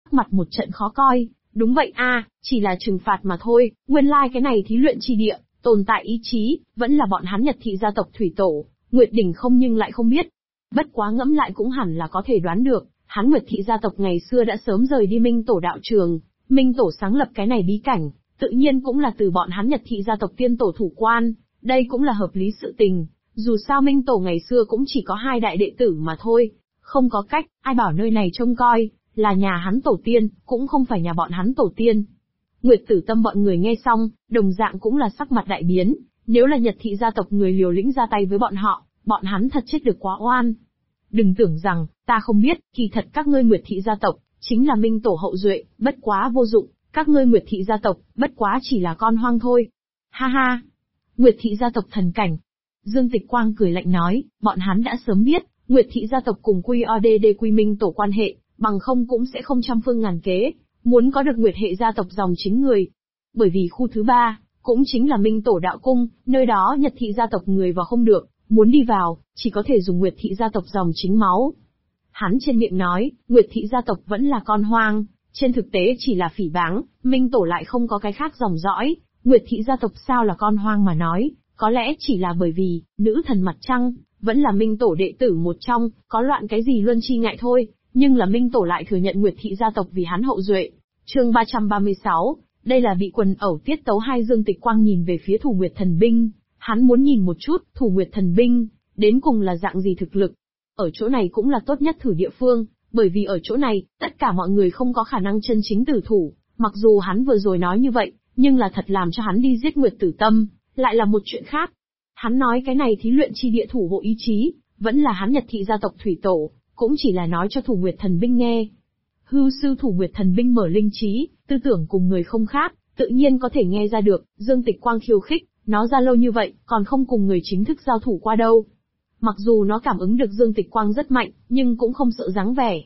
mặt một trận khó coi. Đúng vậy a, chỉ là trừng phạt mà thôi, nguyên lai cái này thí luyện chi địa, tồn tại ý chí, vẫn là bọn hắn Nhật thị gia tộc thủy tổ, Nguyệt Đỉnh không nhưng lại không biết. Bất quá ngẫm lại cũng hẳn là có thể đoán được, hắn Nguyệt thị gia tộc ngày xưa đã sớm rời đi Minh Tổ đạo trường, Minh Tổ sáng lập cái này bí cảnh, tự nhiên cũng là từ bọn hắn Nhật thị gia tộc tiên tổ thủ quan, đây cũng là hợp lý sự tình, dù sao Minh Tổ ngày xưa cũng chỉ có 2 đại đệ tử mà thôi, không có cách, ai bảo nơi này trông coi, là nhà hắn tổ tiên, cũng không phải nhà bọn hắn tổ tiên. Nguyệt Tử Tâm bọn người nghe xong, đồng dạng cũng là sắc mặt đại biến, nếu là Nhật thị gia tộc người liều lĩnh ra tay với bọn hắn thật chết được quá oan. Đừng tưởng rằng, ta không biết, kỳ thật các ngươi Nguyệt thị gia tộc, chính là Minh Tổ hậu duệ, bất quá vô dụng, các ngươi Nguyệt thị gia tộc, bất quá chỉ là con hoang thôi. Ha ha! Nguyệt thị gia tộc thần cảnh. Dương Tịch Quang cười lạnh nói, bọn hắn đã sớm biết, Nguyệt thị gia tộc cùng QODD Quy Minh Tổ quan hệ, bằng không cũng sẽ không trăm phương ngàn kế, muốn có được Nguyệt hệ gia tộc dòng chính người. Bởi vì khu thứ 3, cũng chính là Minh Tổ đạo cung, nơi đó Nhật thị gia tộc người vào không được, muốn đi vào, chỉ có thể dùng Nguyệt thị gia tộc dòng chính máu. Hắn trên miệng nói, Nguyệt thị gia tộc vẫn là con hoang, trên thực tế chỉ là phỉ báng, Minh Tổ lại không có cái khác dòng dõi, Nguyệt thị gia tộc sao là con hoang mà nói, có lẽ chỉ là bởi vì, nữ thần mặt trăng, vẫn là Minh Tổ đệ tử một trong, có loạn cái gì luân chi ngại thôi, nhưng là Minh Tổ lại thừa nhận Nguyệt thị gia tộc vì hắn hậu duệ. Chương 336, đây là bị quần ẩu tiết tấu hai. Dương Tịch Quang nhìn về phía Thủ Nguyệt Thần Binh, hắn muốn nhìn một chút, Thủ Nguyệt Thần Binh, đến cùng là dạng gì thực lực. Ở chỗ này cũng là tốt nhất thử địa phương, bởi vì ở chỗ này, tất cả mọi người không có khả năng chân chính tử thủ, mặc dù hắn vừa rồi nói như vậy, nhưng là thật làm cho hắn đi giết Nguyệt Tử Tâm, lại là một chuyện khác. Hắn nói cái này thí luyện chi địa thủ hộ ý chí, vẫn là hắn Nhật thị gia tộc thủy tổ, cũng chỉ là nói cho Thủ Nguyệt Thần Binh nghe. Hư sư Thủ Nguyệt Thần Binh mở linh trí, tư tưởng cùng người không khác, tự nhiên có thể nghe ra được, Dương Tịch Quang khiêu khích, nó ra lâu như vậy, còn không cùng người chính thức giao thủ qua đâu. Mặc dù nó cảm ứng được Dương Tịch Quang rất mạnh, nhưng cũng không sợ dáng vẻ.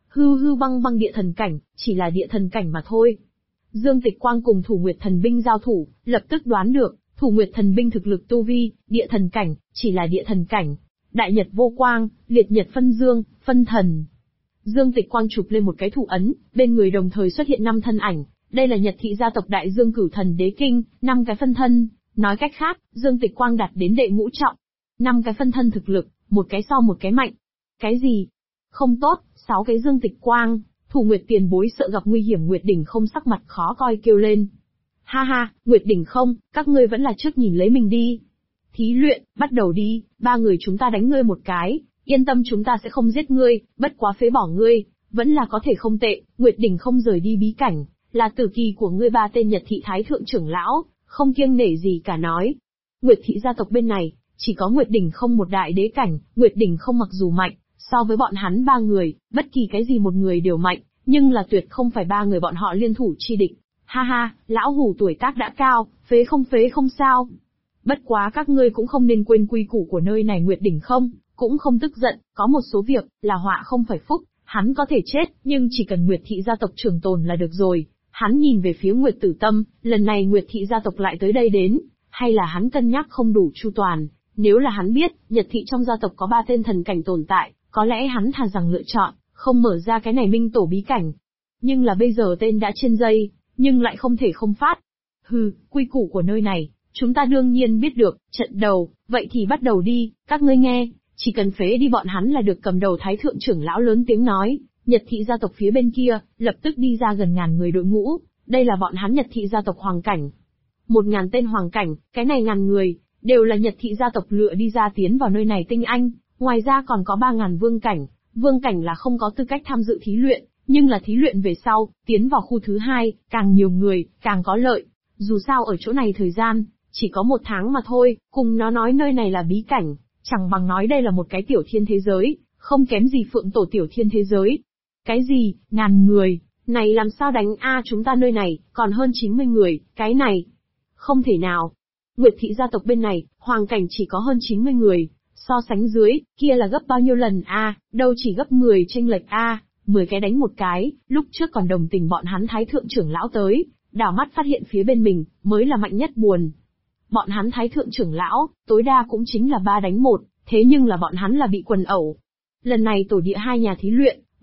Hư băng băng địa thần cảnh, chỉ là địa thần cảnh mà thôi. Dương Tịch Quang cùng Thủ Nguyệt Thần Binh giao thủ, lập tức đoán được, Thủ Nguyệt Thần Binh thực lực tu vi, địa thần cảnh, chỉ là địa thần cảnh. Đại nhật vô quang, liệt nhật phân dương, phân thần. Dương Tịch Quang chụp lên một cái thủ ấn, bên người đồng thời xuất hiện 5 thân ảnh, đây là Nhật thị gia tộc Đại Dương Cửu Thần Đế Kinh, 5 cái phân thân, nói cách khác, Dương Tịch Quang đạt đến đệ ngũ trọng. 5 cái phân thân thực lực, một cái so một cái mạnh. Cái gì? Không tốt, 6 cái Dương Tịch Quang, Thủ Nguyệt tiền bối sợ gặp nguy hiểm. Nguyệt Đỉnh không sắc mặt khó coi kêu lên. Ha ha, Nguyệt Đỉnh không, các ngươi vẫn là trước nhìn lấy mình đi. Thí luyện, bắt đầu đi, 3 người chúng ta đánh ngươi một cái, yên tâm chúng ta sẽ không giết ngươi, bất quá phế bỏ ngươi, vẫn là có thể không tệ. Nguyệt Đỉnh không rời đi bí cảnh, là tử kỳ của ngươi. 3 tên Nhật thị thái thượng trưởng lão, không kiêng nể gì cả nói. Nguyệt thị gia tộc bên này, chỉ có Nguyệt Đỉnh không một đại đế cảnh, Nguyệt Đỉnh không mặc dù mạnh, so với bọn hắn 3 người, bất kỳ cái gì một người đều mạnh, nhưng là tuyệt không phải 3 người bọn họ liên thủ chi địch. Ha ha, lão hủ tuổi tác đã cao, phế không sao. Bất quá các ngươi cũng không nên quên quy củ của nơi này. Nguyệt Đỉnh không, cũng không tức giận, có một số việc, là họa không phải phúc, hắn có thể chết, nhưng chỉ cần Nguyệt thị gia tộc trường tồn là được rồi. Hắn nhìn về phía Nguyệt Tử Tâm, lần này Nguyệt thị gia tộc lại tới đây đến, hay là hắn cân nhắc không đủ chu toàn, nếu là hắn biết, Nhật thị trong gia tộc có 3 tên thần cảnh tồn tại, có lẽ hắn thà rằng lựa chọn, không mở ra cái này Minh Tổ bí cảnh. Nhưng là bây giờ tên đã trên dây, nhưng lại không thể không phát. Quy củ của nơi này, chúng ta đương nhiên biết được, trận đầu, vậy thì bắt đầu đi, các ngươi nghe, chỉ cần phế đi bọn hắn là được. Cầm đầu thái thượng trưởng lão lớn tiếng nói, Nhật thị gia tộc phía bên kia, lập tức đi ra gần ngàn người đội ngũ, đây là bọn hắn Nhật thị gia tộc hoàng cảnh. 1000 tên hoàng cảnh, cái này ngàn người, đều là Nhật thị gia tộc lựa đi ra tiến vào nơi này tinh anh, ngoài ra còn có 3000 vương cảnh là không có tư cách tham dự thí luyện, nhưng là thí luyện về sau, tiến vào khu thứ 2, càng nhiều người, càng có lợi. Dù sao ở chỗ này thời gian, chỉ có 1 tháng mà thôi, cùng nó nói nơi này là bí cảnh, chẳng bằng nói đây là một cái tiểu thiên thế giới, không kém gì Phượng Tổ tiểu thiên thế giới. Cái gì, ngàn người, này làm sao đánh a? Chúng ta nơi này, còn hơn 90 người, cái này. Không thể nào. Nguyệt thị gia tộc bên này, hoàng cảnh chỉ có hơn 90 người, so sánh dưới, kia là gấp bao nhiêu lần a? Đâu chỉ gấp 10 chênh lệch a, 10 cái đánh một cái, lúc trước còn đồng tình bọn hắn thái thượng trưởng lão tới, đảo mắt phát hiện phía bên mình, mới là mạnh nhất buồn. Bọn hắn thái thượng trưởng lão, tối đa cũng chính là 3 đánh 1, thế nhưng là bọn hắn là bị quần ẩu. Lần này tổ địa 2 nhà thí luyện,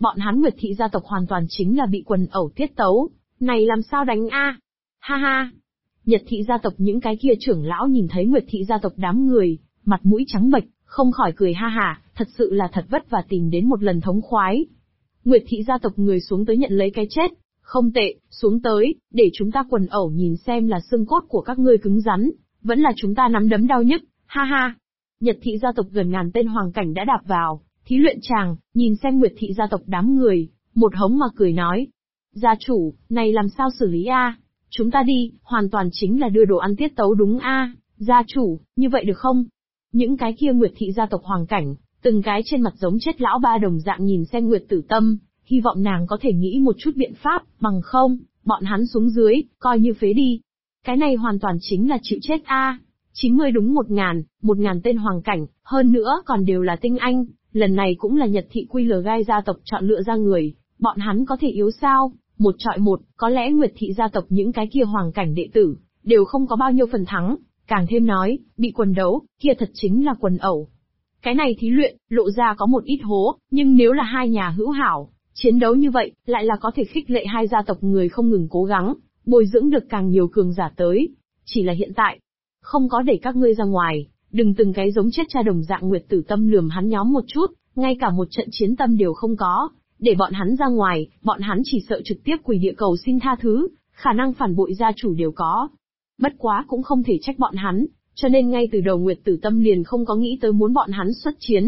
Bọn hắn Nguyệt thị gia tộc hoàn toàn chính là bị quần ẩu tiết tấu, này làm sao đánh a? Ha ha. Nhật thị gia tộc những cái kia trưởng lão nhìn thấy Nguyệt thị gia tộc đám người, mặt mũi trắng bệch, không khỏi cười ha hả, thật sự là thật vất vả tìm đến một lần thống khoái. Nguyệt thị gia tộc người xuống tới nhận lấy cái chết, không tệ, xuống tới, để chúng ta quần ẩu nhìn xem là xương cốt của các ngươi cứng rắn, vẫn là chúng ta nắm đấm đau nhức, ha ha. Nhật thị gia tộc gần ngàn tên hoàng cảnh đã đạp vào, thí luyện tràng, nhìn xem Nguyệt thị gia tộc đám người, một hống mà cười nói. Gia chủ, này làm sao xử lý a? Chúng ta đi, hoàn toàn chính là đưa đồ ăn tiết tấu đúng a, gia chủ, như vậy được không? Những cái kia Nguyệt thị gia tộc hoàng cảnh, từng cái trên mặt giống chết lão ba đồng dạng nhìn xem Nguyệt Tử Tâm, hy vọng nàng có thể nghĩ một chút biện pháp, bằng không, bọn hắn xuống dưới, coi như phế đi. Cái này hoàn toàn chính là chịu chết a. 90 đúng 1000 tên hoàng cảnh, hơn nữa còn đều là tinh anh, lần này cũng là Nhật thị Quy Lờ Gai gia tộc chọn lựa ra người, bọn hắn có thể yếu sao? Một trọi một, có lẽ Nguyệt thị gia tộc những cái kia hoàng cảnh đệ tử, đều không có bao nhiêu phần thắng, càng thêm nói, bị quần đấu, kia thật chính là quần ẩu. Cái này thí luyện, lộ ra có một ít hố, nhưng nếu là hai nhà hữu hảo, chiến đấu như vậy, lại là có thể khích lệ hai gia tộc người không ngừng cố gắng, bồi dưỡng được càng nhiều cường giả tới. Chỉ là hiện tại, không có để các ngươi ra ngoài, đừng từng cái giống chết cha đồng dạng Nguyệt Tử Tâm lườm hắn nhóm một chút, ngay cả một trận chiến tâm đều không có, để bọn hắn ra ngoài, bọn hắn chỉ sợ trực tiếp quỳ địa cầu xin tha thứ, khả năng phản bội gia chủ đều có. Bất quá cũng không thể trách bọn hắn, cho nên ngay từ đầu Nguyệt Tử Tâm liền không có nghĩ tới muốn bọn hắn xuất chiến.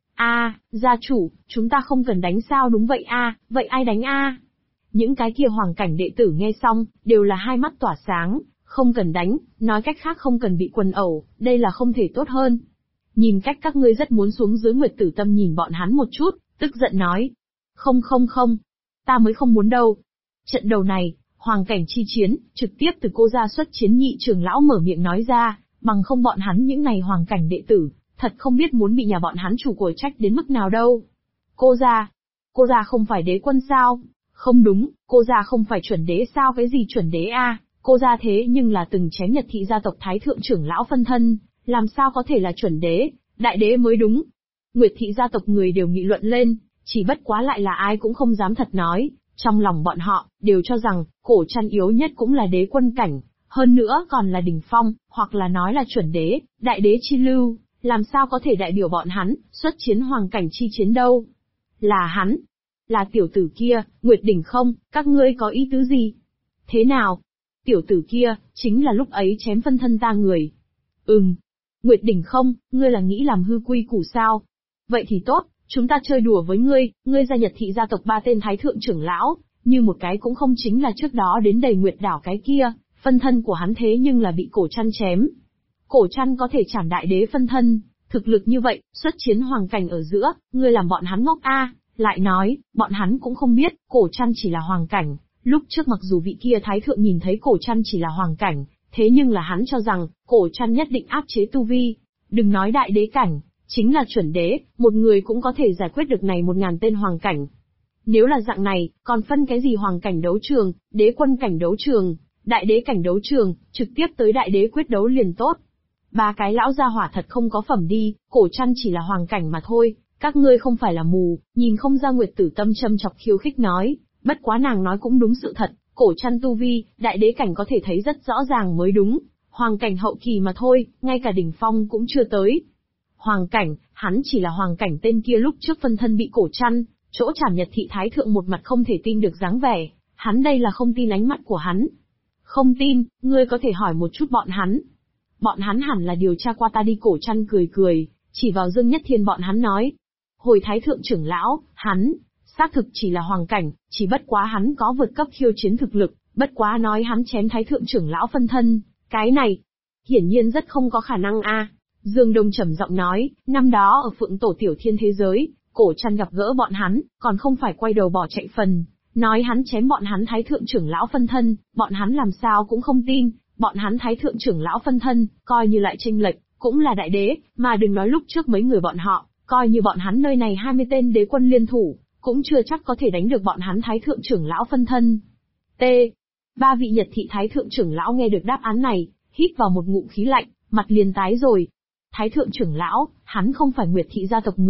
Gia chủ, chúng ta không cần đánh sao? Đúng vậy vậy ai đánh Những cái kia hoàng cảnh đệ tử nghe xong, đều là hai mắt tỏa sáng, không cần đánh, nói cách khác không cần bị quần ẩu, đây là không thể tốt hơn. Nhìn cách các ngươi rất muốn xuống dưới. Nguyệt Tử Tâm nhìn bọn hắn một chút, tức giận nói. Không, ta mới không muốn đâu. Trận đầu này, hoàng cảnh chi chiến, trực tiếp từ cô gia xuất chiến. Nhị trưởng lão mở miệng nói ra, bằng không bọn hắn những này hoàng cảnh đệ tử, thật không biết muốn bị nhà bọn hắn chủ của trách đến mức nào đâu. Cô gia không phải đế quân sao? Không đúng, cô gia không phải chuẩn đế sao? Cái gì chuẩn đế cô gia thế nhưng là từng chém Nhật thị gia tộc thái thượng trưởng lão phân thân, làm sao có thể là chuẩn đế, đại đế mới đúng. Nguyệt thị gia tộc người đều nghị luận lên, chỉ bất quá lại là ai cũng không dám thật nói, trong lòng bọn họ, đều cho rằng, cổ trăn yếu nhất cũng là đế quân cảnh, hơn nữa còn là đỉnh phong, hoặc là nói là chuẩn đế, đại đế chi lưu, làm sao có thể đại biểu bọn hắn, xuất chiến hoàng cảnh chi chiến đâu. Là hắn, là tiểu tử kia, Nguyệt Đỉnh không, các ngươi có ý tứ gì? Thế nào? Tiểu tử kia, chính là lúc ấy chém phân thân ta người. Nguyệt Đỉnh không, ngươi là nghĩ làm hư quy củ sao? Vậy thì tốt, chúng ta chơi đùa với ngươi gia Nhật thị gia tộc 3 tên thái thượng trưởng lão, như một cái cũng không chính là trước đó đến đầy Nguyệt đảo cái kia, phân thân của hắn thế nhưng là bị cổ trăn chém. Cổ trăn có thể chảm đại đế phân thân, thực lực như vậy, xuất chiến hoàng cảnh ở giữa, ngươi làm bọn hắn ngốc lại nói, bọn hắn cũng không biết, cổ trăn chỉ là hoàng cảnh. Lúc trước mặc dù vị kia thái thượng nhìn thấy cổ trăn chỉ là hoàng cảnh, thế nhưng là hắn cho rằng, cổ trăn nhất định áp chế tu vi. Đừng nói đại đế cảnh, chính là chuẩn đế, một người cũng có thể giải quyết được này 1000 tên hoàng cảnh. Nếu là dạng này, còn phân cái gì hoàng cảnh đấu trường, đế quân cảnh đấu trường, đại đế cảnh đấu trường, trực tiếp tới đại đế quyết đấu liền tốt. 3 cái lão gia hỏa thật không có phẩm đi, cổ trăn chỉ là hoàng cảnh mà thôi, các ngươi không phải là mù, nhìn không ra. Nguyệt Tử Tâm châm chọc khiêu khích nói, bất quá nàng nói cũng đúng sự thật, cổ trăn tu vi, đại đế cảnh có thể thấy rất rõ ràng mới đúng, hoàng cảnh hậu kỳ mà thôi, ngay cả đỉnh phong cũng chưa tới. Hoàng cảnh, hắn chỉ là hoàng cảnh tên kia lúc trước phân thân bị cổ trăn, chỗ chảm Nhật thị thái thượng một mặt không thể tin được dáng vẻ, hắn đây là không tin ánh mắt của hắn. Không tin, ngươi có thể hỏi một chút bọn hắn. Bọn hắn hẳn là điều tra qua ta đi. Cổ trăn cười, chỉ vào Dương Nhất Thiên bọn hắn nói. Hồi thái thượng trưởng lão, hắn, xác thực chỉ là hoàng cảnh, chỉ bất quá hắn có vượt cấp khiêu chiến thực lực, bất quá nói hắn chém thái thượng trưởng lão phân thân, cái này, hiển nhiên rất không có khả năng Dương Đông trầm giọng nói, năm đó ở Phượng Tổ Tiểu Thiên thế giới, cổ trăn gặp gỡ bọn hắn, còn không phải quay đầu bỏ chạy phần, nói hắn chém bọn hắn thái thượng trưởng lão phân thân, bọn hắn làm sao cũng không tin, bọn hắn thái thượng trưởng lão phân thân, coi như lại chênh lệch, cũng là đại đế, mà đừng nói lúc trước mấy người bọn họ, coi như bọn hắn nơi này 20 tên đế quân liên thủ, cũng chưa chắc có thể đánh được bọn hắn thái thượng trưởng lão phân thân. T. 3 vị Nhật thị thái thượng trưởng lão nghe được đáp án này, hít vào một ngụm khí lạnh, mặt liền tái rồi. Thái thượng trưởng lão, hắn không phải Nguyệt thị gia tộc người,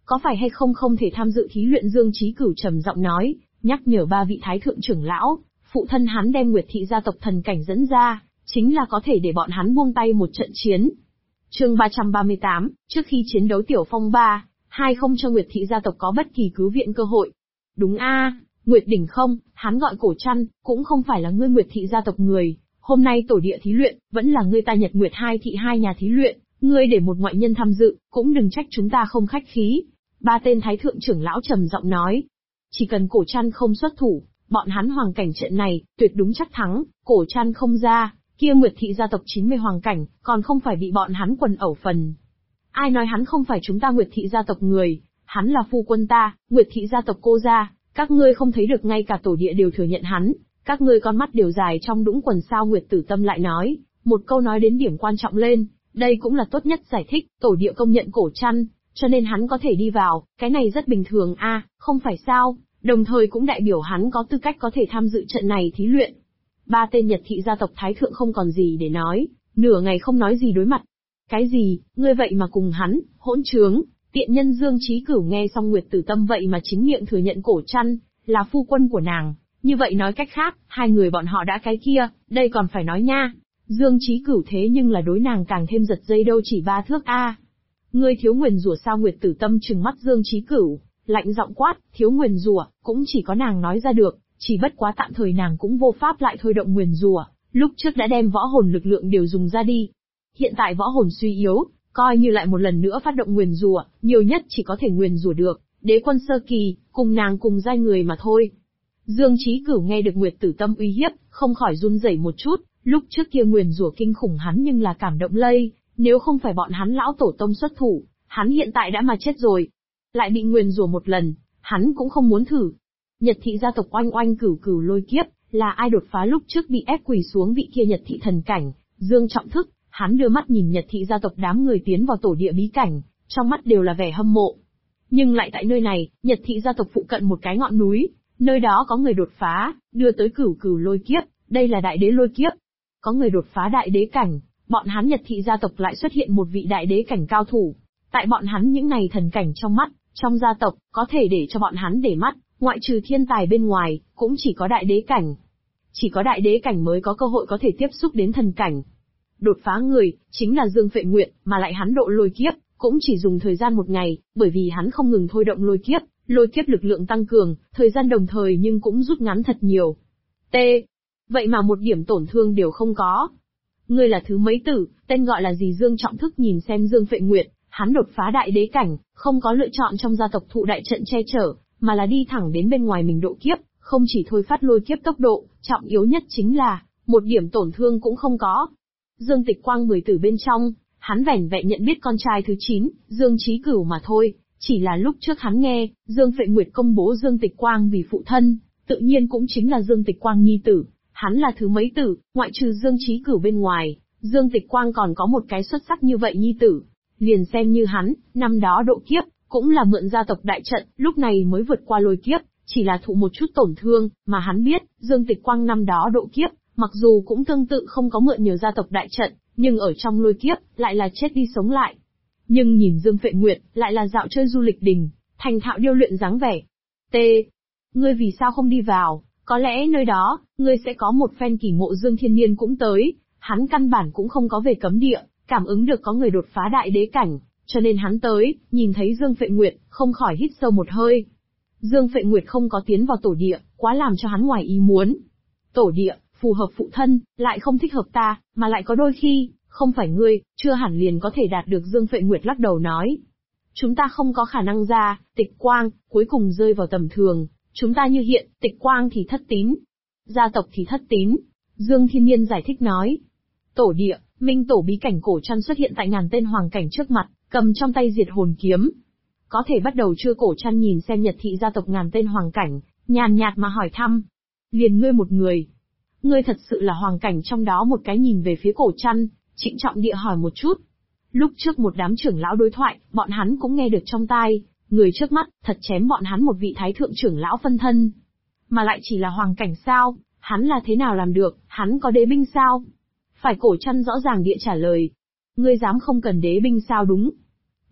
có phải hay không không thể tham dự thí luyện? Dương Chí Cửu trầm giọng nói, nhắc nhở ba vị thái thượng trưởng lão, phụ thân hắn đem Nguyệt thị gia tộc thần cảnh dẫn ra, chính là có thể để bọn hắn buông tay một trận chiến. Chương 338, trước khi chiến đấu tiểu phong ba, hai không cho Nguyệt thị gia tộc có bất kỳ cứu viện cơ hội. Đúng a, Nguyệt đỉnh không, hắn gọi Cổ Trăn, cũng không phải là ngươi Nguyệt thị gia tộc người, hôm nay tổ địa thí luyện, vẫn là ngươi ta Nhật Nguyệt hai thị hai nhà thí luyện, ngươi để một ngoại nhân tham dự, cũng đừng trách chúng ta không khách khí. Ba tên thái thượng trưởng lão trầm giọng nói. Chỉ cần Cổ Trăn không xuất thủ, bọn hắn hoàng cảnh trận này, tuyệt đúng chắc thắng, Cổ Trăn không ra, kia Nguyệt thị gia tộc 90 hoàng cảnh, còn không phải bị bọn hắn quần ẩu phần. Ai nói hắn không phải chúng ta Nguyệt thị gia tộc người, hắn là phu quân ta, Nguyệt thị gia tộc cô gia, các ngươi không thấy được ngay cả tổ địa đều thừa nhận hắn, các ngươi con mắt đều dài trong đũng quần sao? Nguyệt Tử Tâm lại nói, một câu nói đến điểm quan trọng lên, đây cũng là tốt nhất giải thích, tổ địa công nhận Cổ Trăn, cho nên hắn có thể đi vào, cái này rất bình thường a, không phải sao, đồng thời cũng đại biểu hắn có tư cách có thể tham dự trận này thí luyện. Ba tên Nhật thị gia tộc thái thượng không còn gì để nói, nửa ngày không nói gì đối mặt. Cái gì, ngươi vậy mà cùng hắn, hỗn trướng, tiện nhân! Dương Chí Cửu nghe xong Nguyệt Tử Tâm vậy mà chính miệng thừa nhận Cổ Trăn là phu quân của nàng, như vậy nói cách khác, hai người bọn họ đã cái kia, đây còn phải nói nha. Dương Chí Cửu thế nhưng là đối nàng càng thêm giật dây đâu chỉ 3 thước a. Ngươi thiếu nguyền rủa sao? Nguyệt Tử Tâm trừng mắt Dương Chí Cửu, lạnh giọng quát, thiếu nguyền rủa, cũng chỉ có nàng nói ra được, chỉ bất quá tạm thời nàng cũng vô pháp lại thôi động nguyền rủa, lúc trước đã đem võ hồn lực lượng đều dùng ra đi. Hiện tại võ hồn suy yếu, coi như lại một lần nữa phát động nguyền rủa, nhiều nhất chỉ có thể nguyền rủa được đế quân sơ kỳ, cùng nàng cùng giai người mà thôi. Dương Chí Cửu nghe được Nguyệt Tử Tâm uy hiếp, không khỏi run rẩy một chút, lúc trước kia nguyền rủa kinh khủng hắn nhưng là cảm động lây, nếu không phải bọn hắn lão tổ tông xuất thủ, hắn hiện tại đã mà chết rồi. Lại bị nguyền rủa một lần, hắn cũng không muốn thử. Nhật thị gia tộc Oanh Oanh Cửu Cửu lôi kiếp, là ai đột phá lúc trước bị ép quỳ xuống vị kia Nhật thị thần cảnh? Dương Trọng Thức, hắn đưa mắt nhìn Nhật thị gia tộc đám người tiến vào tổ địa bí cảnh, trong mắt đều là vẻ hâm mộ. Nhưng lại tại nơi này, Nhật thị gia tộc phụ cận một cái ngọn núi, nơi đó có người đột phá, đưa tới Cửu Cửu lôi kiếp, đây là đại đế lôi kiếp. Có người đột phá đại đế cảnh, bọn hắn Nhật thị gia tộc lại xuất hiện một vị đại đế cảnh cao thủ. Tại bọn hắn những này thần cảnh trong mắt, trong gia tộc, có thể để cho bọn hắn để mắt, ngoại trừ thiên tài bên ngoài, cũng chỉ có đại đế cảnh. Chỉ có đại đế cảnh mới có cơ hội có thể tiếp xúc đến thần cảnh. Đột phá người, chính là Dương Phệ Nguyệt, mà lại hắn độ lôi kiếp, cũng chỉ dùng thời gian 1 ngày, bởi vì hắn không ngừng thôi động lôi kiếp lực lượng tăng cường, thời gian đồng thời nhưng cũng rút ngắn thật nhiều. T. Vậy mà một điểm tổn thương đều không có. Ngươi là thứ mấy tử, tên gọi là gì? Dương Trọng Thức nhìn xem Dương Phệ Nguyệt, hắn đột phá đại đế cảnh, không có lựa chọn trong gia tộc thụ đại trận che chở, mà là đi thẳng đến bên ngoài mình độ kiếp, không chỉ thôi phát lôi kiếp tốc độ, trọng yếu nhất chính là, một điểm tổn thương cũng không có. Dương Tịch Quang 10 tử bên trong, hắn vẻn vẹn nhận biết con trai thứ 9, Dương Chí Cửu mà thôi, chỉ là lúc trước hắn nghe, Dương Phệ Nguyệt công bố Dương Tịch Quang vì phụ thân, tự nhiên cũng chính là Dương Tịch Quang nhi tử, hắn là thứ mấy tử, ngoại trừ Dương Chí Cửu bên ngoài, Dương Tịch Quang còn có một cái xuất sắc như vậy nhi tử, liền xem như hắn, năm đó độ kiếp, cũng là mượn gia tộc đại trận, lúc này mới vượt qua lôi kiếp, chỉ là thụ một chút tổn thương, mà hắn biết, Dương Tịch Quang năm đó độ kiếp, mặc dù cũng tương tự không có mượn nhiều gia tộc đại trận, nhưng ở trong lôi kiếp, lại là chết đi sống lại. Nhưng nhìn Dương Phệ Nguyệt, lại là dạo chơi du lịch đình, thành thạo điêu luyện dáng vẻ. T. Ngươi vì sao không đi vào, có lẽ nơi đó, ngươi sẽ có một phen kỳ ngộ. Dương Thiên Niên cũng tới, hắn căn bản cũng không có về cấm địa, cảm ứng được có người đột phá đại đế cảnh, cho nên hắn tới, nhìn thấy Dương Phệ Nguyệt, không khỏi hít sâu một hơi. Dương Phệ Nguyệt không có tiến vào tổ địa, quá làm cho hắn ngoài ý muốn. Tổ địa, phù hợp phụ thân, lại không thích hợp ta, mà lại có đôi khi, không phải ngươi, chưa hẳn liền có thể đạt được. Dương Phệ Nguyệt lắc đầu nói. Chúng ta không có khả năng ra, Tịch Quang, cuối cùng rơi vào tầm thường, chúng ta như hiện, Tịch Quang thì thất tín, gia tộc thì thất tín. Dương Thiên Nhiên giải thích nói. Tổ địa, minh tổ bí cảnh Cổ Trăn xuất hiện tại ngàn tên hoàng cảnh trước mặt, cầm trong tay diệt hồn kiếm. Có thể bắt đầu chưa? Cổ Trăn nhìn xem Nhật thị gia tộc ngàn tên hoàng cảnh, nhàn nhạt mà hỏi thăm. Liền ngươi một người. Ngươi thật sự là hoàng cảnh? Trong đó một cái nhìn về phía Cổ Trăn, trịnh trọng địa hỏi một chút. Lúc trước một đám trưởng lão đối thoại, bọn hắn cũng nghe được trong tai, người trước mắt, thật chém bọn hắn một vị thái thượng trưởng lão phân thân. Mà lại chỉ là hoàng cảnh sao, hắn là thế nào làm được, hắn có đế binh sao? Phải. Cổ Trăn rõ ràng địa trả lời. Ngươi dám không cần đế binh sao? Đúng.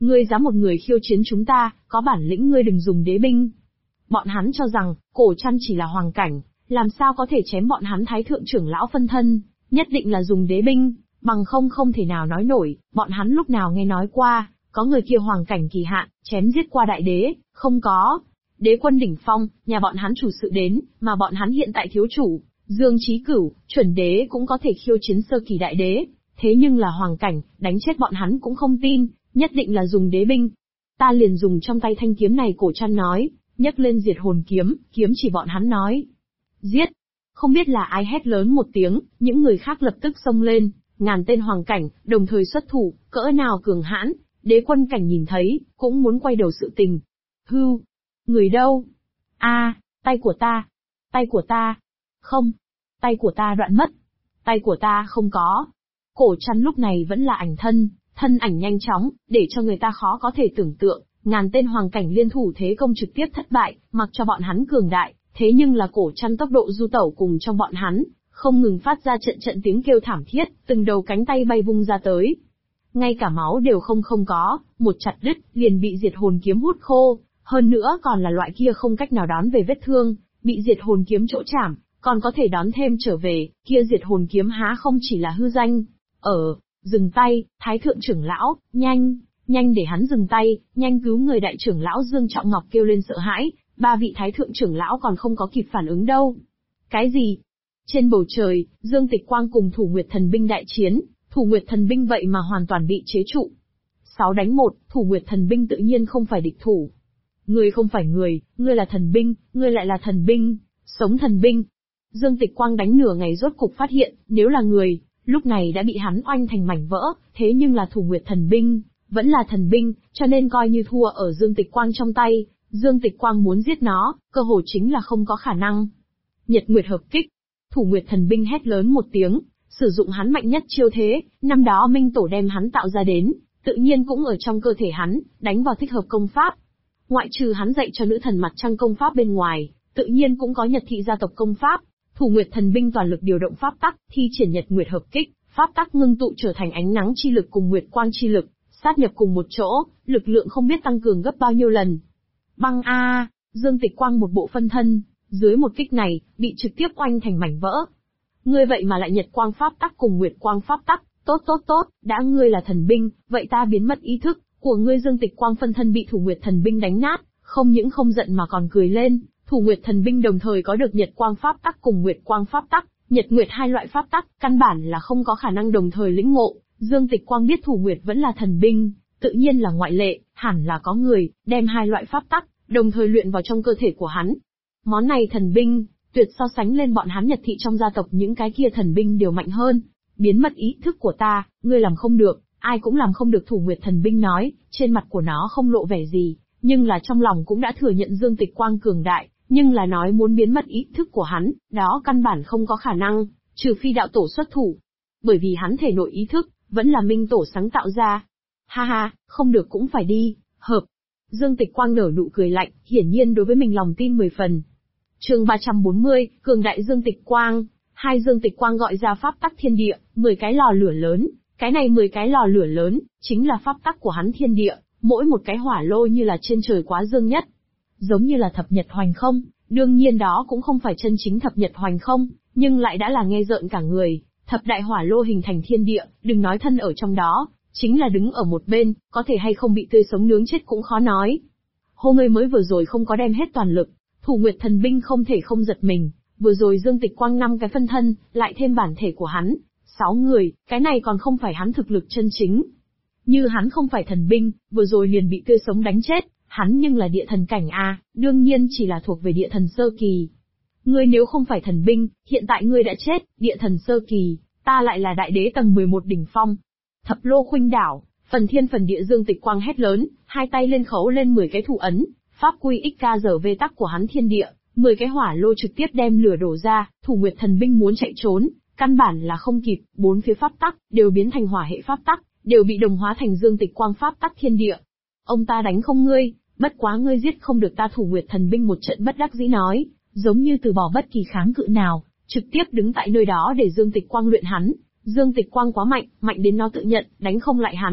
Ngươi dám một người khiêu chiến chúng ta, có bản lĩnh ngươi đừng dùng đế binh. Bọn hắn cho rằng, Cổ Trăn chỉ là hoàng cảnh, làm sao có thể chém bọn hắn thái thượng trưởng lão phân thân, nhất định là dùng đế binh, bằng không thể nào nói nổi, bọn hắn lúc nào nghe nói qua, có người kia hoàng cảnh kỳ hạn, chém giết qua đại đế, không có. Đế quân đỉnh phong, nhà bọn hắn chủ sự đến, mà bọn hắn hiện tại thiếu chủ, Dương Chí Cửu, chuẩn đế cũng có thể khiêu chiến sơ kỳ đại đế, thế nhưng là hoàng cảnh, đánh chết bọn hắn cũng không tin, nhất định là dùng đế binh. Ta liền dùng trong tay thanh kiếm này, Cổ Trăn nói, nhấc lên diệt hồn kiếm, kiếm chỉ bọn hắn nói. Giết! Không biết là ai hét lớn một tiếng, những người khác lập tức xông lên, ngàn tên hoàng cảnh, đồng thời xuất thủ, cỡ nào cường hãn, đế quân cảnh nhìn thấy, cũng muốn quay đầu sự tình. Hưu! Người đâu? Tay của ta! Tay của ta! Không! Tay của ta đoạn mất! Tay của ta không có! Cổ Trăn lúc này vẫn là ảnh thân, thân ảnh nhanh chóng, để cho người ta khó có thể tưởng tượng, ngàn tên hoàng cảnh liên thủ thế công trực tiếp thất bại, mặc cho bọn hắn cường đại, thế nhưng là Cổ Trăn tốc độ du tẩu cùng trong bọn hắn, không ngừng phát ra trận tiếng kêu thảm thiết, từng đầu cánh tay bay vung ra tới. Ngay cả máu đều không có, một chặt đứt, liền bị diệt hồn kiếm hút khô, hơn nữa còn là loại kia không cách nào đón về vết thương, bị diệt hồn kiếm chỗ chảm, còn có thể đón thêm trở về, kia diệt hồn kiếm há không chỉ là hư danh. Dừng tay, thái thượng trưởng lão, nhanh để hắn dừng tay, nhanh cứu người. Đại trưởng lão Dương Trọng Ngọc kêu lên sợ hãi, ba vị thái thượng trưởng lão còn không có kịp phản ứng đâu. Cái gì? Trên bầu trời, Dương Tịch Quang cùng Thủ Nguyệt Thần Binh đại chiến, Thủ Nguyệt Thần Binh vậy mà hoàn toàn bị chế trụ. 6 đánh 1, Thủ Nguyệt Thần Binh tự nhiên không phải địch thủ. Ngươi không phải người, ngươi là thần binh, ngươi lại là thần binh, sống thần binh. Dương Tịch Quang đánh nửa ngày rốt cục phát hiện, nếu là người, lúc này đã bị hắn oanh thành mảnh vỡ, thế nhưng là Thủ Nguyệt Thần Binh, vẫn là thần binh, cho nên coi như thua ở Dương Tịch Quang trong tay, Dương Tịch Quang muốn giết nó, cơ hội chính là không có khả năng. Nhật Nguyệt hợp kích, Thủ Nguyệt Thần Binh hét lớn một tiếng, sử dụng hắn mạnh nhất chiêu thế, năm đó Minh Tổ đem hắn tạo ra đến, tự nhiên cũng ở trong cơ thể hắn, đánh vào thích hợp công pháp. Ngoại trừ hắn dạy cho nữ thần mặt trăng công pháp bên ngoài, tự nhiên cũng có Nhật thị gia tộc công pháp. Thủ Nguyệt Thần Binh toàn lực điều động pháp tắc, thi triển Nhật Nguyệt hợp kích, pháp tắc ngưng tụ trở thành ánh nắng chi lực cùng nguyệt quang chi lực, sát nhập cùng một chỗ, lực lượng không biết tăng cường gấp bao nhiêu lần. Băng Dương Tịch Quang một bộ phân thân, dưới một kích này, bị trực tiếp oanh thành mảnh vỡ. Ngươi vậy mà lại Nhật quang pháp tắc cùng nguyệt quang pháp tắc, tốt, đã ngươi là thần binh, vậy ta biến mất ý thức của ngươi. Dương Tịch Quang phân thân bị Thủ Nguyệt Thần Binh đánh nát, không những không giận mà còn cười lên. Thủ Nguyệt Thần Binh đồng thời có được Nhật quang pháp tắc cùng nguyệt quang pháp tắc, nhật nguyệt hai loại pháp tắc, căn bản là không có khả năng đồng thời lĩnh ngộ. Dương Tịch Quang biết Thủ Nguyệt vẫn là thần binh, tự nhiên là ngoại lệ, hẳn là có người đem hai loại pháp tắc đồng thời luyện vào trong cơ thể của hắn. Món này thần binh, tuyệt so sánh lên bọn hắn Nhật thị trong gia tộc những cái kia thần binh đều mạnh hơn. Biến mất ý thức của ta, ngươi làm không được, ai cũng làm không được. Thủ Nguyệt Thần Binh nói, trên mặt của nó không lộ vẻ gì, nhưng là trong lòng cũng đã thừa nhận Dương Tịch Quang cường đại, nhưng là nói muốn biến mất ý thức của hắn, đó căn bản không có khả năng, trừ phi đạo tổ xuất thủ. Bởi vì hắn thể nội ý thức, vẫn là Minh Tổ sáng tạo ra. Ha, không được cũng phải đi, hợp. Dương Tịch Quang nở nụ cười lạnh, hiển nhiên đối với mình lòng tin 10 phần. Chương 340, cường đại Dương Tịch Quang. Hai Dương Tịch Quang gọi ra pháp tắc thiên địa, 10 cái lò lửa lớn, cái này 10 cái lò lửa lớn, chính là pháp tắc của hắn thiên địa, mỗi một cái hỏa lô như là trên trời quá dương nhất. Giống như là thập nhật hoành không, đương nhiên đó cũng không phải chân chính thập nhật hoành không, nhưng lại đã là nghe rợn cả người. Thập đại hỏa lô hình thành thiên địa, đừng nói thân ở trong đó, chính là đứng ở một bên, có thể hay không bị tươi sống nướng chết cũng khó nói. Hô, ngươi mới vừa rồi không có đem hết toàn lực, Thủ Nguyệt Thần Binh không thể không giật mình. Vừa rồi Dương Tịch Quang 5 cái phân thân, lại thêm bản thể của hắn, 6 người, cái này còn không phải hắn thực lực chân chính. Như hắn không phải thần binh, vừa rồi liền bị tươi sống đánh chết, hắn nhưng là địa thần cảnh đương nhiên chỉ là thuộc về địa thần sơ kỳ. Ngươi nếu không phải thần binh, hiện tại ngươi đã chết, địa thần sơ kỳ, ta lại là đại đế tầng 11 đỉnh phong. Thập lô khuynh đảo, phần thiên phần địa. Dương Tịch Quang hét lớn, hai tay lên khấu lên 10 cái thủ ấn, pháp quy XKGV tắc của hắn thiên địa. 10 cái hỏa lô trực tiếp đem lửa đổ ra, Thủ Nguyệt Thần Binh muốn chạy trốn, căn bản là không kịp, bốn phía pháp tắc đều biến thành hỏa hệ pháp tắc, đều bị đồng hóa thành Dương Tịch Quang pháp tắc thiên địa. Ông ta đánh không ngươi, bất quá ngươi giết không được ta. Thủ Nguyệt Thần Binh một trận bất đắc dĩ nói, giống như từ bỏ bất kỳ kháng cự nào, trực tiếp đứng tại nơi đó để Dương Tịch Quang luyện hắn. Dương Tịch Quang quá mạnh, mạnh đến nó tự nhận đánh không lại hắn.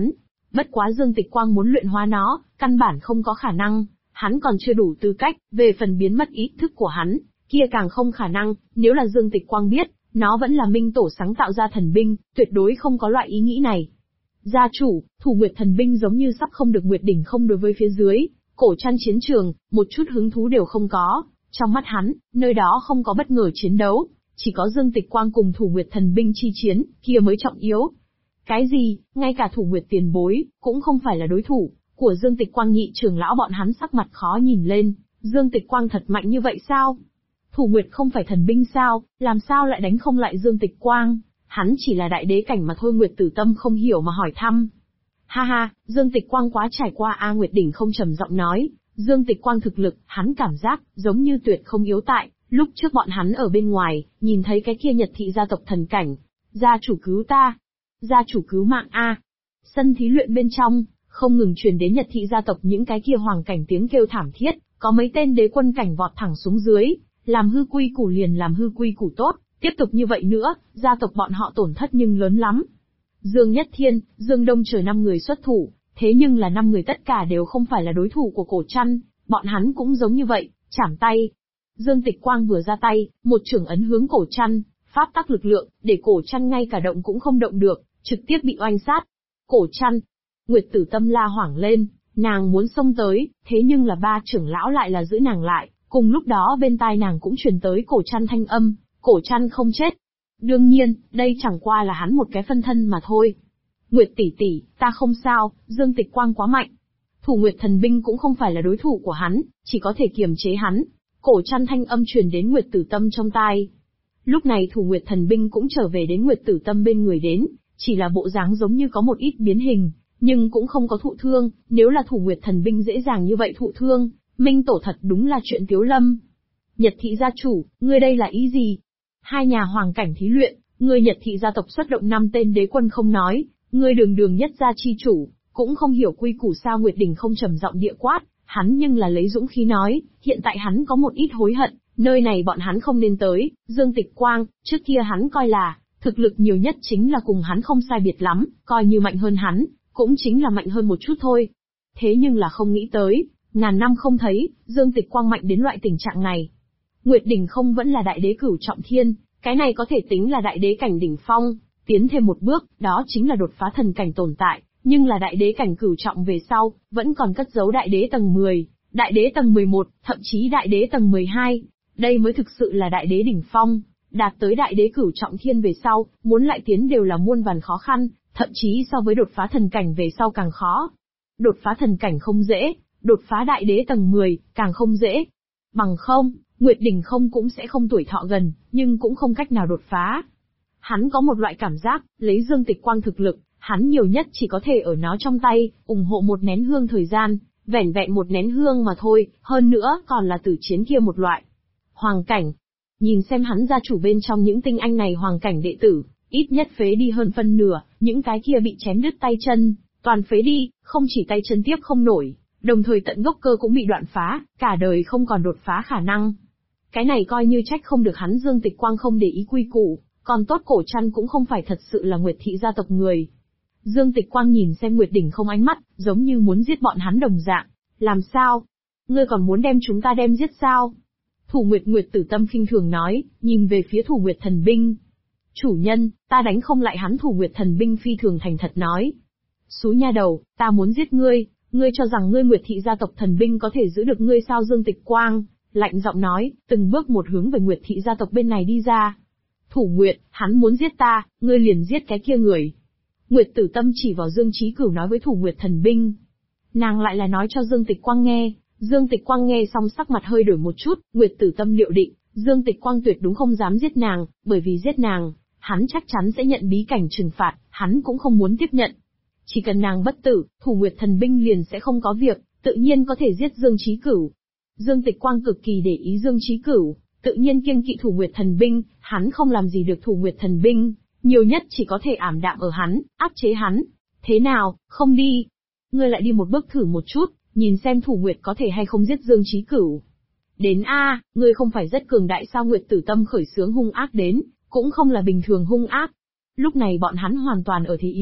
Bất quá Dương Tịch Quang muốn luyện hóa nó, căn bản không có khả năng, hắn còn chưa đủ tư cách, về phần biến mất ý thức của hắn, kia càng không khả năng, nếu là Dương Tịch Quang biết, nó vẫn là minh tổ sáng tạo ra thần binh, tuyệt đối không có loại ý nghĩ này. Gia chủ, Thủ Nguyệt thần binh giống như sắp không được Nguyệt đỉnh không đối với phía dưới, cổ trăn chiến trường, một chút hứng thú đều không có, trong mắt hắn, nơi đó không có bất ngờ chiến đấu, chỉ có Dương Tịch Quang cùng Thủ Nguyệt thần binh chi chiến, kia mới trọng yếu. Cái gì, ngay cả Thủ Nguyệt tiền bối, cũng không phải là đối thủ của Dương Tịch Quang nhị trưởng lão bọn hắn sắc mặt khó nhìn lên, Dương Tịch Quang thật mạnh như vậy sao? Thủ Nguyệt không phải thần binh sao, làm sao lại đánh không lại Dương Tịch Quang? Hắn chỉ là đại đế cảnh mà thôi. Nguyệt Tử Tâm không hiểu mà hỏi thăm. Ha ha, Dương Tịch Quang quá trải qua a. Nguyệt Đỉnh không trầm giọng nói, Dương Tịch Quang thực lực, hắn cảm giác, giống như tuyệt không yếu tại, lúc trước bọn hắn ở bên ngoài, nhìn thấy cái kia Nhật thị gia tộc thần cảnh. Gia chủ cứu ta! Gia chủ cứu mạng a! Sân thí luyện bên trong, không ngừng truyền đến Nhật thị gia tộc những cái kia hoàng cảnh tiếng kêu thảm thiết, có mấy tên đế quân cảnh vọt thẳng xuống dưới, làm hư quy củ liền làm hư quy củ tốt, tiếp tục như vậy nữa, gia tộc bọn họ tổn thất nhưng lớn lắm. Dương Nhất Thiên, Dương Đông Trời 5 người xuất thủ, thế nhưng là 5 người tất cả đều không phải là đối thủ của Cổ Trăn, bọn hắn cũng giống như vậy, chảm tay. Dương Tịch Quang vừa ra tay, một chưởng ấn hướng Cổ Trăn, pháp tắc lực lượng, để Cổ Trăn ngay cả động cũng không động được, trực tiếp bị oanh sát. Cổ Trăn, Nguyệt Tử Tâm la hoảng lên, nàng muốn xông tới, thế nhưng là 3 trưởng lão lại là giữ nàng lại, cùng lúc đó bên tai nàng cũng truyền tới Cổ Trăn thanh âm, Cổ Trăn không chết. Đương nhiên, đây chẳng qua là hắn một cái phân thân mà thôi. Nguyệt tỷ tỷ, ta không sao, Dương Tịch Quang quá mạnh. Thủ Nguyệt thần binh cũng không phải là đối thủ của hắn, chỉ có thể kiềm chế hắn. Cổ Trăn thanh âm truyền đến Nguyệt Tử Tâm trong tai. Lúc này Thủ Nguyệt thần binh cũng trở về đến Nguyệt Tử Tâm bên người đến, chỉ là bộ dáng giống như có một ít biến hình, nhưng cũng không có thụ thương. Nếu là Thủ Nguyệt thần binh dễ dàng như vậy thụ thương, Minh tổ thật đúng là chuyện tiếu lâm. Nhật thị gia chủ, ngươi đây là ý gì? 2 nhà hoàng cảnh thí luyện, ngươi Nhật thị gia tộc xuất động 5 tên đế quân không nói, ngươi đường đường nhất gia chi chủ, cũng không hiểu quy củ sao? Nguyệt Đình không trầm giọng địa quát, hắn nhưng là lấy dũng khí nói, hiện tại hắn có một ít hối hận, nơi này bọn hắn không nên tới. Dương Tịch Quang, trước kia hắn coi là, thực lực nhiều nhất chính là cùng hắn không sai biệt lắm, coi như mạnh hơn hắn, cũng chính là mạnh hơn một chút thôi. Thế nhưng là không nghĩ tới, ngàn năm không thấy, Dương Tịch Quang mạnh đến loại tình trạng này. Nguyệt Đỉnh không vẫn là đại đế cửu trọng thiên, cái này có thể tính là đại đế cảnh đỉnh phong, tiến thêm một bước, đó chính là đột phá thần cảnh tồn tại, nhưng là đại đế cảnh cửu trọng về sau, vẫn còn cất giấu đại đế tầng 10, đại đế tầng 11, thậm chí đại đế tầng 12, đây mới thực sự là đại đế đỉnh phong, đạt tới đại đế cửu trọng thiên về sau, muốn lại tiến đều là muôn vàn khó khăn, thậm chí so với đột phá thần cảnh về sau càng khó. Đột phá thần cảnh không dễ, đột phá đại đế tầng 10, càng không dễ. Bằng không, Nguyệt Đỉnh không cũng sẽ không tuổi thọ gần, nhưng cũng không cách nào đột phá. Hắn có một loại cảm giác, lấy Dương Tịch Quang thực lực, hắn nhiều nhất chỉ có thể ở nó trong tay, ủng hộ một nén hương thời gian, vẻn vẹn một nén hương mà thôi, hơn nữa còn là tử chiến kia một loại. Hoàng cảnh. Nhìn xem hắn gia chủ bên trong những tinh anh này hoàng cảnh đệ tử, ít nhất phế đi hơn phân nửa, những cái kia bị chém đứt tay chân, toàn phế đi, không chỉ tay chân tiếp không nổi, đồng thời tận gốc cơ cũng bị đoạn phá, cả đời không còn đột phá khả năng. Cái này coi như trách không được hắn Dương Tịch Quang không để ý quy củ, còn tốt Cổ Trăn cũng không phải thật sự là Nguyệt thị gia tộc người. Dương Tịch Quang nhìn xem Nguyệt Đỉnh không ánh mắt, giống như muốn giết bọn hắn đồng dạng. Làm sao? Ngươi còn muốn đem chúng ta đem giết sao? Thủ Nguyệt Tử Tâm khinh thường nói, nhìn về phía Thủ Nguyệt thần binh. Chủ nhân, ta đánh không lại hắn. Thủ Nguyệt thần binh phi thường thành thật nói. Xú nha đầu, ta muốn giết ngươi, ngươi cho rằng ngươi Nguyệt thị gia tộc thần binh có thể giữ được ngươi sao? Dương Tịch Quang lạnh giọng nói, từng bước một hướng về Nguyệt thị gia tộc bên này đi ra. Thủ Nguyệt, hắn muốn giết ta, ngươi liền giết cái kia người. Nguyệt Tử Tâm chỉ vào Dương Chí Cửu nói với Thủ Nguyệt thần binh. Nàng lại là nói cho Dương Tịch Quang nghe. Dương Tịch Quang nghe xong sắc mặt hơi đổi một chút, Nguyệt Tử Tâm liệu định, Dương Tịch Quang tuyệt đúng không dám giết nàng, bởi vì giết nàng, hắn chắc chắn sẽ nhận bí cảnh trừng phạt, hắn cũng không muốn tiếp nhận. Chỉ cần nàng bất tử, Thủ Nguyệt thần binh liền sẽ không có việc, tự nhiên có thể giết Dương Chí Cửu. Dương Tịch Quang cực kỳ để ý Dương Chí Cửu, tự nhiên kiêng kỵ Thủ Nguyệt thần binh, hắn không làm gì được Thủ Nguyệt thần binh, nhiều nhất chỉ có thể ảm đạm ở hắn, áp chế hắn. Thế nào, không đi? Ngươi lại đi một bước thử một chút, nhìn xem Thủ Nguyệt có thể hay không giết Dương Chí Cửu. Đến a, ngươi không phải rất cường đại sao? Nguyệt Tử Tâm khởi xướng hung ác đến, cũng không là bình thường hung ác. Lúc này bọn hắn hoàn toàn ở thế yếu,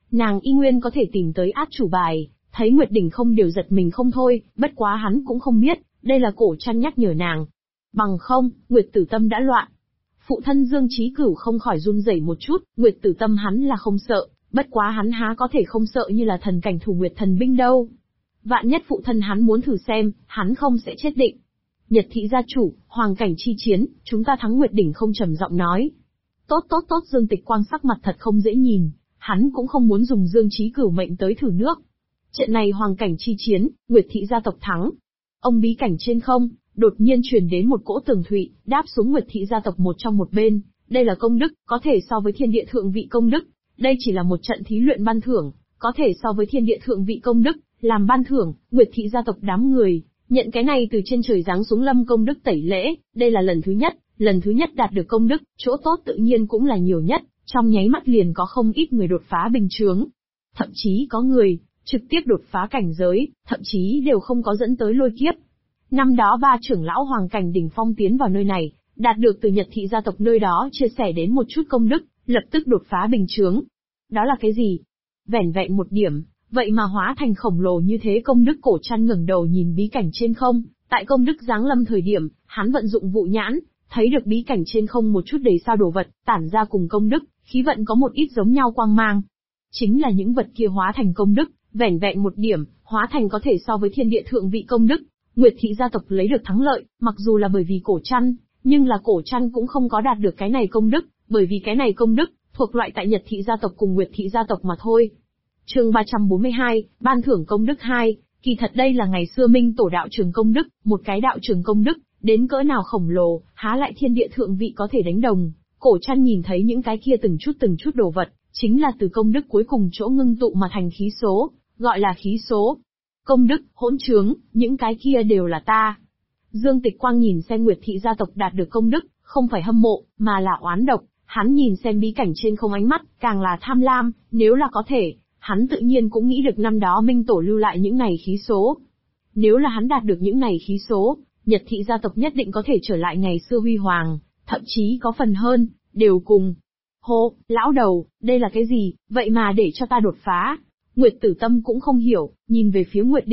nàng y nguyên có thể tìm tới át chủ bài, thấy Nguyệt Đỉnh không đều giật mình không thôi, bất quá hắn cũng không biết, đây là Cổ Trăn nhắc nhở nàng. Bằng không, Nguyệt Tử Tâm đã loạn. Phụ thân Dương Chí Cửu không khỏi run rẩy một chút, Nguyệt Tử Tâm hắn là không sợ, bất quá hắn há có thể không sợ như là thần cảnh thủ Nguyệt Thần binh đâu. Vạn nhất phụ thân hắn muốn thử xem, hắn không sẽ chết định. Nhật thị gia chủ, hoàng cảnh chi chiến, chúng ta thắng Nguyệt Đỉnh không trầm giọng nói. Tốt, Dương Tịch Quang sắc mặt thật không dễ nhìn, hắn cũng không muốn dùng Dương Chí Cửu mệnh tới thử nước. Trận này hoàng cảnh chi chiến, Nguyệt thị gia tộc thắng. Ông bí cảnh trên không, đột nhiên truyền đến một cỗ tường thụy, đáp xuống Nguyệt thị gia tộc một trong một bên. Đây là công đức, có thể so với thiên địa thượng vị công đức. Đây chỉ là một trận thí luyện ban thưởng, có thể so với thiên địa thượng vị công đức, làm ban thưởng, Nguyệt thị gia tộc đám người, nhận cái này từ trên trời giáng xuống lâm công đức tẩy lễ, đây là lần thứ nhất đạt được công đức, chỗ tốt tự nhiên cũng là nhiều nhất, trong nháy mắt liền có không ít người đột phá bình chướng. Thậm chí có người, trực tiếp đột phá cảnh giới, thậm chí đều không có dẫn tới lôi kiếp. Năm đó 3 trưởng lão hoàng cảnh đỉnh phong tiến vào nơi này, đạt được từ Nhật thị gia tộc nơi đó chia sẻ đến một chút công đức, lập tức đột phá bình chướng. Đó là cái gì? Vẻn vẹn một điểm, vậy mà hóa thành khổng lồ như thế công đức. Cổ Trăn ngẩng đầu nhìn bí cảnh trên không, tại công đức giáng lâm thời điểm, hắn vận dụng vụ nhãn, thấy được bí cảnh trên không một chút đầy sao đồ vật, tản ra cùng công đức, khí vận có một ít giống nhau quang mang. Chính là những vật kia hóa thành công đức, vẻn vẹn một điểm, hóa thành có thể so với thiên địa thượng vị công đức. Nguyệt thị gia tộc lấy được thắng lợi, mặc dù là bởi vì Cổ Trăn, nhưng là Cổ Trăn cũng không có đạt được cái này công đức, bởi vì cái này công đức thuộc loại tại Nhật thị gia tộc cùng Nguyệt thị gia tộc mà thôi. Chương 342, ban thưởng công đức 2, kỳ thật đây là ngày xưa Minh tổ đạo trường công đức, một cái đạo trường công đức, đến cỡ nào khổng lồ, há lại thiên địa thượng vị có thể đánh đồng. Cổ Trăn nhìn thấy những cái kia từng chút đồ vật, chính là từ công đức cuối cùng chỗ ngưng tụ mà thành khí số, gọi là khí số. Công đức, hỗn trướng, những cái kia đều là ta. Dương Tịch Quang nhìn xem Nguyệt thị gia tộc đạt được công đức, không phải hâm mộ, mà là oán độc, hắn nhìn xem bí cảnh trên không ánh mắt, càng là tham lam, nếu là có thể, hắn tự nhiên cũng nghĩ được năm đó Minh tổ lưu lại những này khí số. Nếu là hắn đạt được những này khí số, Nhật thị gia tộc nhất định có thể trở lại ngày xưa huy hoàng, thậm chí có phần hơn, đều cùng. Hô, lão đầu, đây là cái gì, vậy mà để cho ta đột phá? Nguyệt Tử Tâm cũng không hiểu, nhìn về phía Nguyệt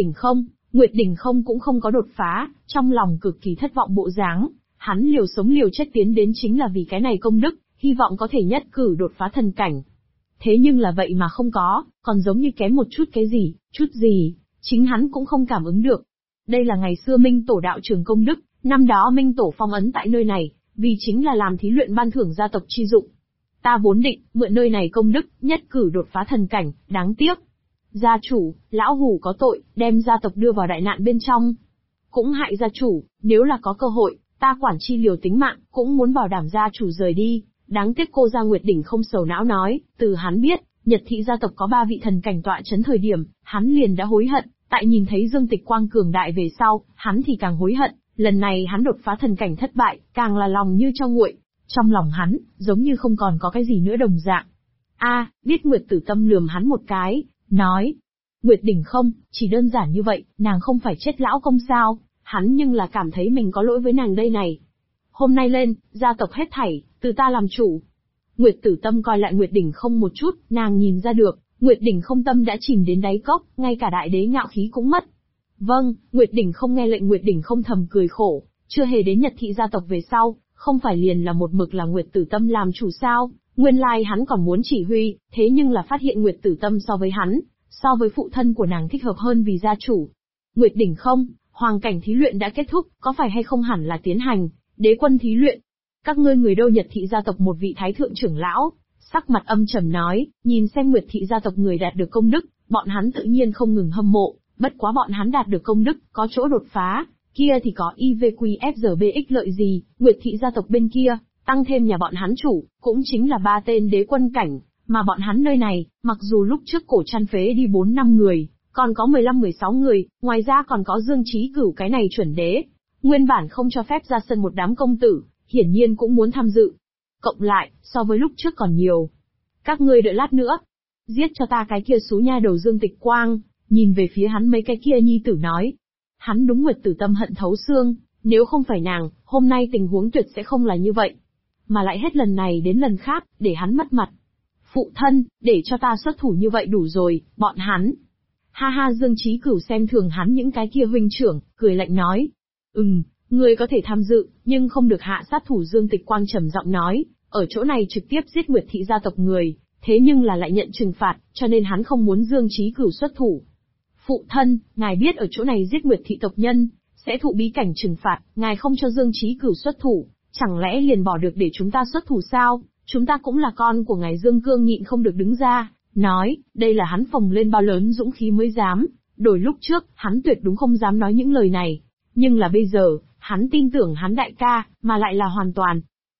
Đỉnh không cũng không có đột phá, trong lòng cực kỳ thất vọng bộ dáng, hắn liều sống liều chết tiến đến chính là vì cái này công đức, hy vọng có thể nhất cử đột phá thần cảnh. Thế nhưng là vậy mà không có, còn giống như kém một chút cái gì, chút gì, chính hắn cũng không cảm ứng được. Đây là ngày xưa Minh tổ đạo trường công đức, năm đó Minh tổ phong ấn tại nơi này, vì chính là làm thí luyện ban thưởng gia tộc chi dụng. Ta vốn định, mượn nơi này công đức, nhất cử đột phá thần cảnh, đáng tiếc. Gia chủ, lão hủ có tội, đem gia tộc đưa vào đại nạn bên trong. Cũng hại gia chủ, nếu là có cơ hội, ta quản chi liều tính mạng, cũng muốn bảo đảm gia chủ rời đi. Đáng tiếc cô gia Nguyệt Đỉnh không sầu não nói, từ hắn biết, Nhật thị gia tộc có 3 vị thần cảnh tọa chấn thời điểm, hắn liền đã hối hận, tại nhìn thấy Dương Tịch Quang cường đại về sau, hắn thì càng hối hận, lần này hắn đột phá thần cảnh thất bại, càng là lòng như cho nguội. Trong lòng hắn, giống như không còn có cái gì nữa đồng dạng. Biết Nguyệt Tử Tâm lườm hắn một cái, nói. Nguyệt Đỉnh không, chỉ đơn giản như vậy, nàng không phải chết lão công sao, hắn nhưng là cảm thấy mình có lỗi với nàng đây này. Hôm nay lên, gia tộc hết thảy, từ ta làm chủ. Nguyệt Tử Tâm coi lại Nguyệt Đỉnh không một chút, nàng nhìn ra được, Nguyệt Đỉnh không tâm đã chìm đến đáy cốc, ngay cả đại đế ngạo khí cũng mất. Vâng, Nguyệt Đỉnh không nghe lệnh. Nguyệt Đỉnh không thầm cười khổ, chưa hề đến Nhật thị gia tộc về sau, không phải liền là một mực là Nguyệt Tử Tâm làm chủ sao, nguyên lai hắn còn muốn chỉ huy, thế nhưng là phát hiện Nguyệt Tử Tâm so với phụ thân của nàng thích hợp hơn vì gia chủ. Nguyệt Đỉnh không, hoàng cảnh thí luyện đã kết thúc, có phải hay không hẳn là tiến hành đế quân thí luyện. Các ngươi người đâu? Nhật thị gia tộc một vị thái thượng trưởng lão, sắc mặt âm trầm nói, nhìn xem Nguyệt thị gia tộc người đạt được công đức, bọn hắn tự nhiên không ngừng hâm mộ, bất quá bọn hắn đạt được công đức, có chỗ đột phá, kia thì có IVQFGBX lợi gì, Nguyệt thị gia tộc bên kia, tăng thêm nhà bọn hắn chủ, cũng chính là 3 tên đế quân cảnh, mà bọn hắn nơi này, mặc dù lúc trước Cổ Trăn phế đi 4-5 người, còn có 15-16 người, ngoài ra còn có Dương Chí Cửu cái này chuẩn đế, nguyên bản không cho phép ra sân một đám công tử, hiển nhiên cũng muốn tham dự. Cộng lại, so với lúc trước còn nhiều. Các ngươi đợi lát nữa. Giết cho ta cái kia xú nha đầu Dương Tịch Quang, nhìn về phía hắn mấy cái kia nhi tử nói. Hắn đúng Nguyệt Tử Tâm hận thấu xương, nếu không phải nàng, hôm nay tình huống tuyệt sẽ không là như vậy. Mà lại hết lần này đến lần khác, để hắn mất mặt. Phụ thân, để cho ta xuất thủ như vậy đủ rồi, bọn hắn. Ha ha, Dương Chí Cửu xem thường hắn những cái kia huynh trưởng, cười lạnh nói. Ngươi có thể tham dự, nhưng không được hạ sát thủ. Dương Tịch Quang trầm giọng nói, ở chỗ này trực tiếp giết Nguyệt thị gia tộc người, thế nhưng là lại nhận trừng phạt, cho nên hắn không muốn Dương Chí Cửu xuất thủ. Phụ thân, ngài biết ở chỗ này giết Nguyệt thị tộc nhân, sẽ thụ bí cảnh trừng phạt, ngài không cho Dương Chí Cửu xuất thủ, chẳng lẽ liền bỏ được để chúng ta xuất thủ sao? Chúng ta cũng là con của ngài. Dương Cương nhịn không được đứng ra, nói, đây là hắn phồng lên bao lớn dũng khí mới dám, đổi lúc trước, hắn tuyệt đúng không dám nói những lời này. Nhưng là bây giờ, hắn tin tưởng hắn đại ca, mà lại là hoàn toàn.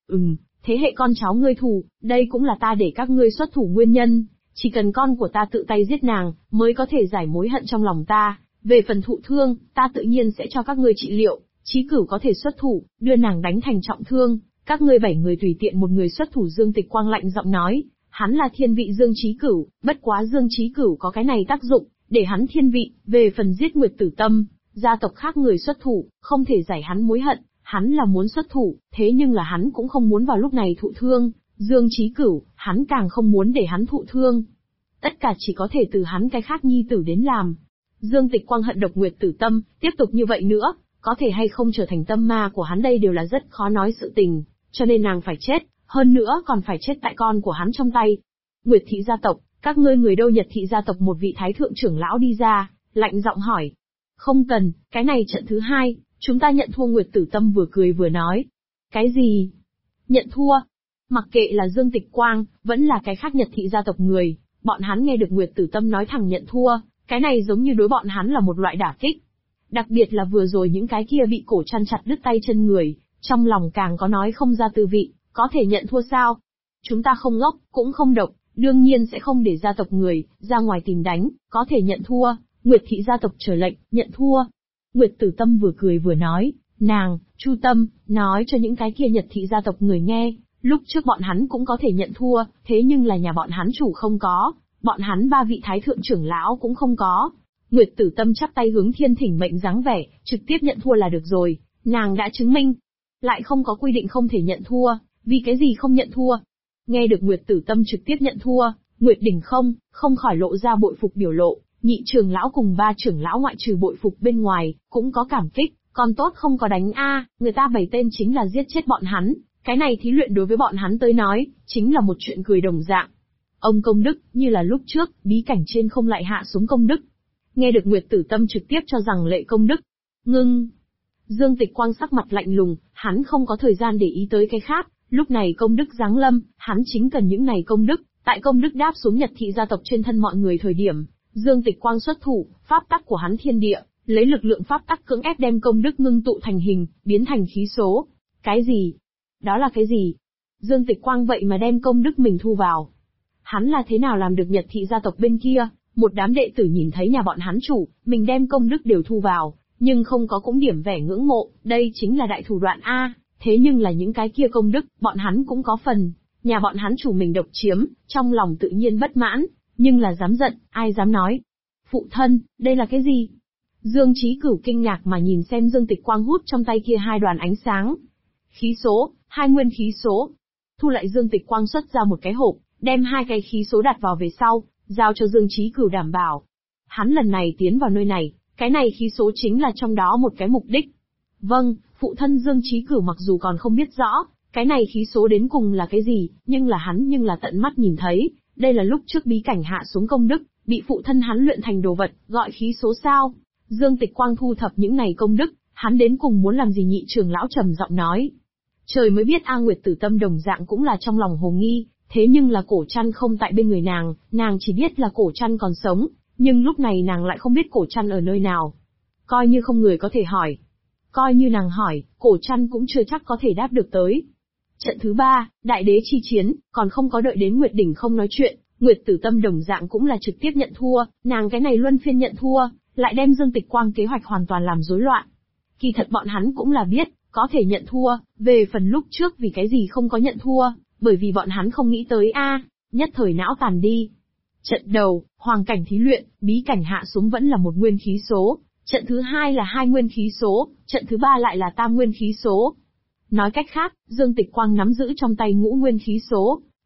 Thế hệ con cháu ngươi thù, đây cũng là ta để các ngươi xuất thủ nguyên nhân, chỉ cần con của ta tự tay giết nàng, mới có thể giải mối hận trong lòng ta. Về phần thụ thương, ta tự nhiên sẽ cho các ngươi trị liệu, Chí Cửu có thể xuất thủ, đưa nàng đánh thành trọng thương, các ngươi 7 người tùy tiện một người xuất thủ. Dương Tịch Quang lạnh giọng nói, hắn là thiên vị Dương Chí Cửu, bất quá Dương Chí Cửu có cái này tác dụng, để hắn thiên vị. Về phần giết Nguyệt Tử Tâm, gia tộc khác người xuất thủ, không thể giải hắn mối hận, hắn là muốn xuất thủ, thế nhưng là hắn cũng không muốn vào lúc này thụ thương. Dương Chí Cửu, hắn càng không muốn để hắn thụ thương. Tất cả chỉ có thể từ hắn cái khác nhi tử đến làm. Dương Tịch Quang hận độc Nguyệt Tử Tâm, tiếp tục như vậy nữa, có thể hay không trở thành tâm ma của hắn đây đều là rất khó nói sự tình, cho nên nàng phải chết, hơn nữa còn phải chết tại con của hắn trong tay. Nguyệt thị gia tộc, các ngươi người đâu? Nhật thị gia tộc một vị thái thượng trưởng lão đi ra, lạnh giọng hỏi. Không cần, cái này trận thứ 2, chúng ta nhận thua. Nguyệt Tử Tâm vừa cười vừa nói. Cái gì? Nhận thua? Mặc kệ là Dương Tịch Quang, vẫn là cái khác Nhật thị gia tộc người, bọn hắn nghe được Nguyệt Tử Tâm nói thẳng nhận thua, cái này giống như đối bọn hắn là một loại đả kích. Đặc biệt là vừa rồi những cái kia bị cổ chăn chặt đứt tay chân người, trong lòng càng có nói không ra tư vị, có thể nhận thua sao? Chúng ta không ngốc, cũng không độc, đương nhiên sẽ không để gia tộc người ra ngoài tìm đánh, có thể nhận thua. Nguyệt thị gia tộc chờ lệnh, nhận thua. Nguyệt Tử Tâm vừa cười vừa nói, nàng, Chu Tâm, nói cho những cái kia Nhật thị gia tộc người nghe, lúc trước bọn hắn cũng có thể nhận thua, thế nhưng là nhà bọn hắn chủ không có, bọn hắn 3 vị thái thượng trưởng lão cũng không có. Nguyệt Tử Tâm chắp tay hướng thiên thỉnh mệnh dáng vẻ, trực tiếp nhận thua là được rồi, nàng đã chứng minh. Lại không có quy định không thể nhận thua, vì cái gì không nhận thua? Nghe được Nguyệt Tử Tâm trực tiếp nhận thua, Nguyệt Đỉnh không khỏi lộ ra bội phục biểu lộ, nhị trưởng lão cùng 3 trưởng lão ngoại trừ bội phục bên ngoài, cũng có cảm kích, còn tốt không có đánh người ta 7 tên chính là giết chết bọn hắn, cái này thí luyện đối với bọn hắn tới nói, chính là một chuyện cười đồng dạng. Ông công đức, như là lúc trước, bí cảnh trên không lại hạ xuống công đức. Nghe được Nguyệt Tử Tâm trực tiếp cho rằng lệ công đức. Ngưng. Dương Tịch Quang sắc mặt lạnh lùng, hắn không có thời gian để ý tới cái khác, lúc này công đức giáng lâm, hắn chính cần những này công đức, tại công đức đáp xuống Nhật thị gia tộc trên thân mọi người thời điểm, Dương Tịch Quang xuất thủ, pháp tắc của hắn thiên địa, lấy lực lượng pháp tắc cưỡng ép đem công đức ngưng tụ thành hình, biến thành khí số. Cái gì? Đó là cái gì? Dương Tịch Quang vậy mà đem công đức mình thu vào. Hắn là thế nào làm được? Nhật thị gia tộc bên kia, một đám đệ tử nhìn thấy nhà bọn hắn chủ, mình đem công đức đều thu vào, nhưng không có cũng điểm vẻ ngưỡng mộ, đây chính là đại thủ đoạn thế nhưng là những cái kia công đức, bọn hắn cũng có phần, nhà bọn hắn chủ mình độc chiếm, trong lòng tự nhiên bất mãn, nhưng là dám giận, ai dám nói. Phụ thân, đây là cái gì? Dương Chí Cửu kinh ngạc mà nhìn xem Dương Tịch Quang hút trong tay kia 2 đoàn ánh sáng. Khí số, 2 nguyên khí số. Thu lại. Dương Tịch Quang xuất ra một cái hộp, đem 2 cái khí số đặt vào về sau, giao cho Dương Chí Cửu đảm bảo. Hắn lần này tiến vào nơi này, cái này khí số chính là trong đó một cái mục đích. Vâng, phụ thân. Dương Chí Cửu mặc dù còn không biết rõ, cái này khí số đến cùng là cái gì, nhưng là tận mắt nhìn thấy, đây là lúc trước bí cảnh hạ xuống công đức, bị phụ thân hắn luyện thành đồ vật, gọi khí số sao. Dương Tịch Quang thu thập những này công đức, hắn đến cùng muốn làm gì? Nhị trưởng lão trầm giọng nói. Trời mới biết Nguyệt Tử Tâm đồng dạng cũng là trong lòng hồ nghi, thế nhưng là Cổ Trăn không tại bên người nàng chỉ biết là Cổ Trăn còn sống, nhưng lúc này nàng lại không biết Cổ Trăn ở nơi nào. Coi như không người có thể hỏi. Coi như nàng hỏi, Cổ Trăn cũng chưa chắc có thể đáp được tới. Trận thứ 3, Đại Đế chi chiến, còn không có đợi đến Nguyệt Đỉnh không nói chuyện, Nguyệt Tử Tâm đồng dạng cũng là trực tiếp nhận thua, nàng cái này luân phiên nhận thua, lại đem Dương Tịch Quang kế hoạch hoàn toàn làm rối loạn. Kỳ thật bọn hắn cũng là biết, có thể nhận thua, về phần lúc trước vì cái gì không có nhận thua, bởi vì bọn hắn không nghĩ tới nhất thời não tàn đi. Trận đầu, hoàng cảnh thí luyện, bí cảnh hạ xuống vẫn là một nguyên khí số, trận thứ 2 là 2 nguyên khí số, trận thứ 3 lại là tam nguyên khí số. Nói cách khác, Dương Tịch Quang nắm giữ trong tay ngũ nguyên khí số.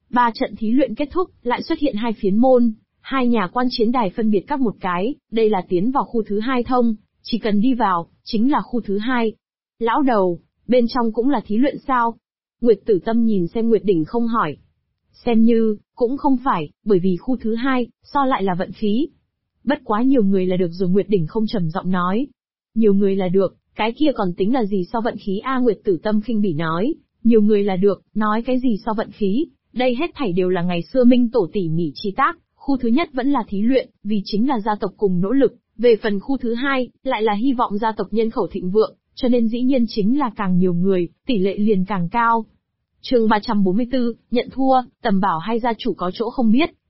3 trận thí luyện kết thúc, lại xuất hiện 2 phiến môn, 2 nhà quan chiến đài phân biệt các một cái, đây là tiến vào khu thứ 2 thông, chỉ cần đi vào, chính là khu thứ 2. Lão đầu, bên trong cũng là thí luyện sao? Nguyệt Tử Tâm nhìn xem Nguyệt Đỉnh không hỏi. Xem như, cũng không phải, bởi vì khu thứ 2, so lại là vận khí. Bất quá nhiều người là được rồi, Nguyệt Đỉnh không trầm giọng nói. Nhiều người là được, cái kia còn tính là gì so vận khí a? Nguyệt Tử Tâm khinh bỉ nói. Nhiều người là được, nói cái gì so vận khí, đây hết thảy đều là ngày xưa Minh Tổ tỉ mỉ chi tác, khu thứ nhất vẫn là thí luyện, vì chính là gia tộc cùng nỗ lực, về phần khu thứ 2, lại là hy vọng gia tộc nhân khẩu thịnh vượng, cho nên dĩ nhiên chính là càng nhiều người, tỷ lệ liền càng cao. Chương 344, nhận thua, Tầm Bảo hay gia chủ có chỗ không biết,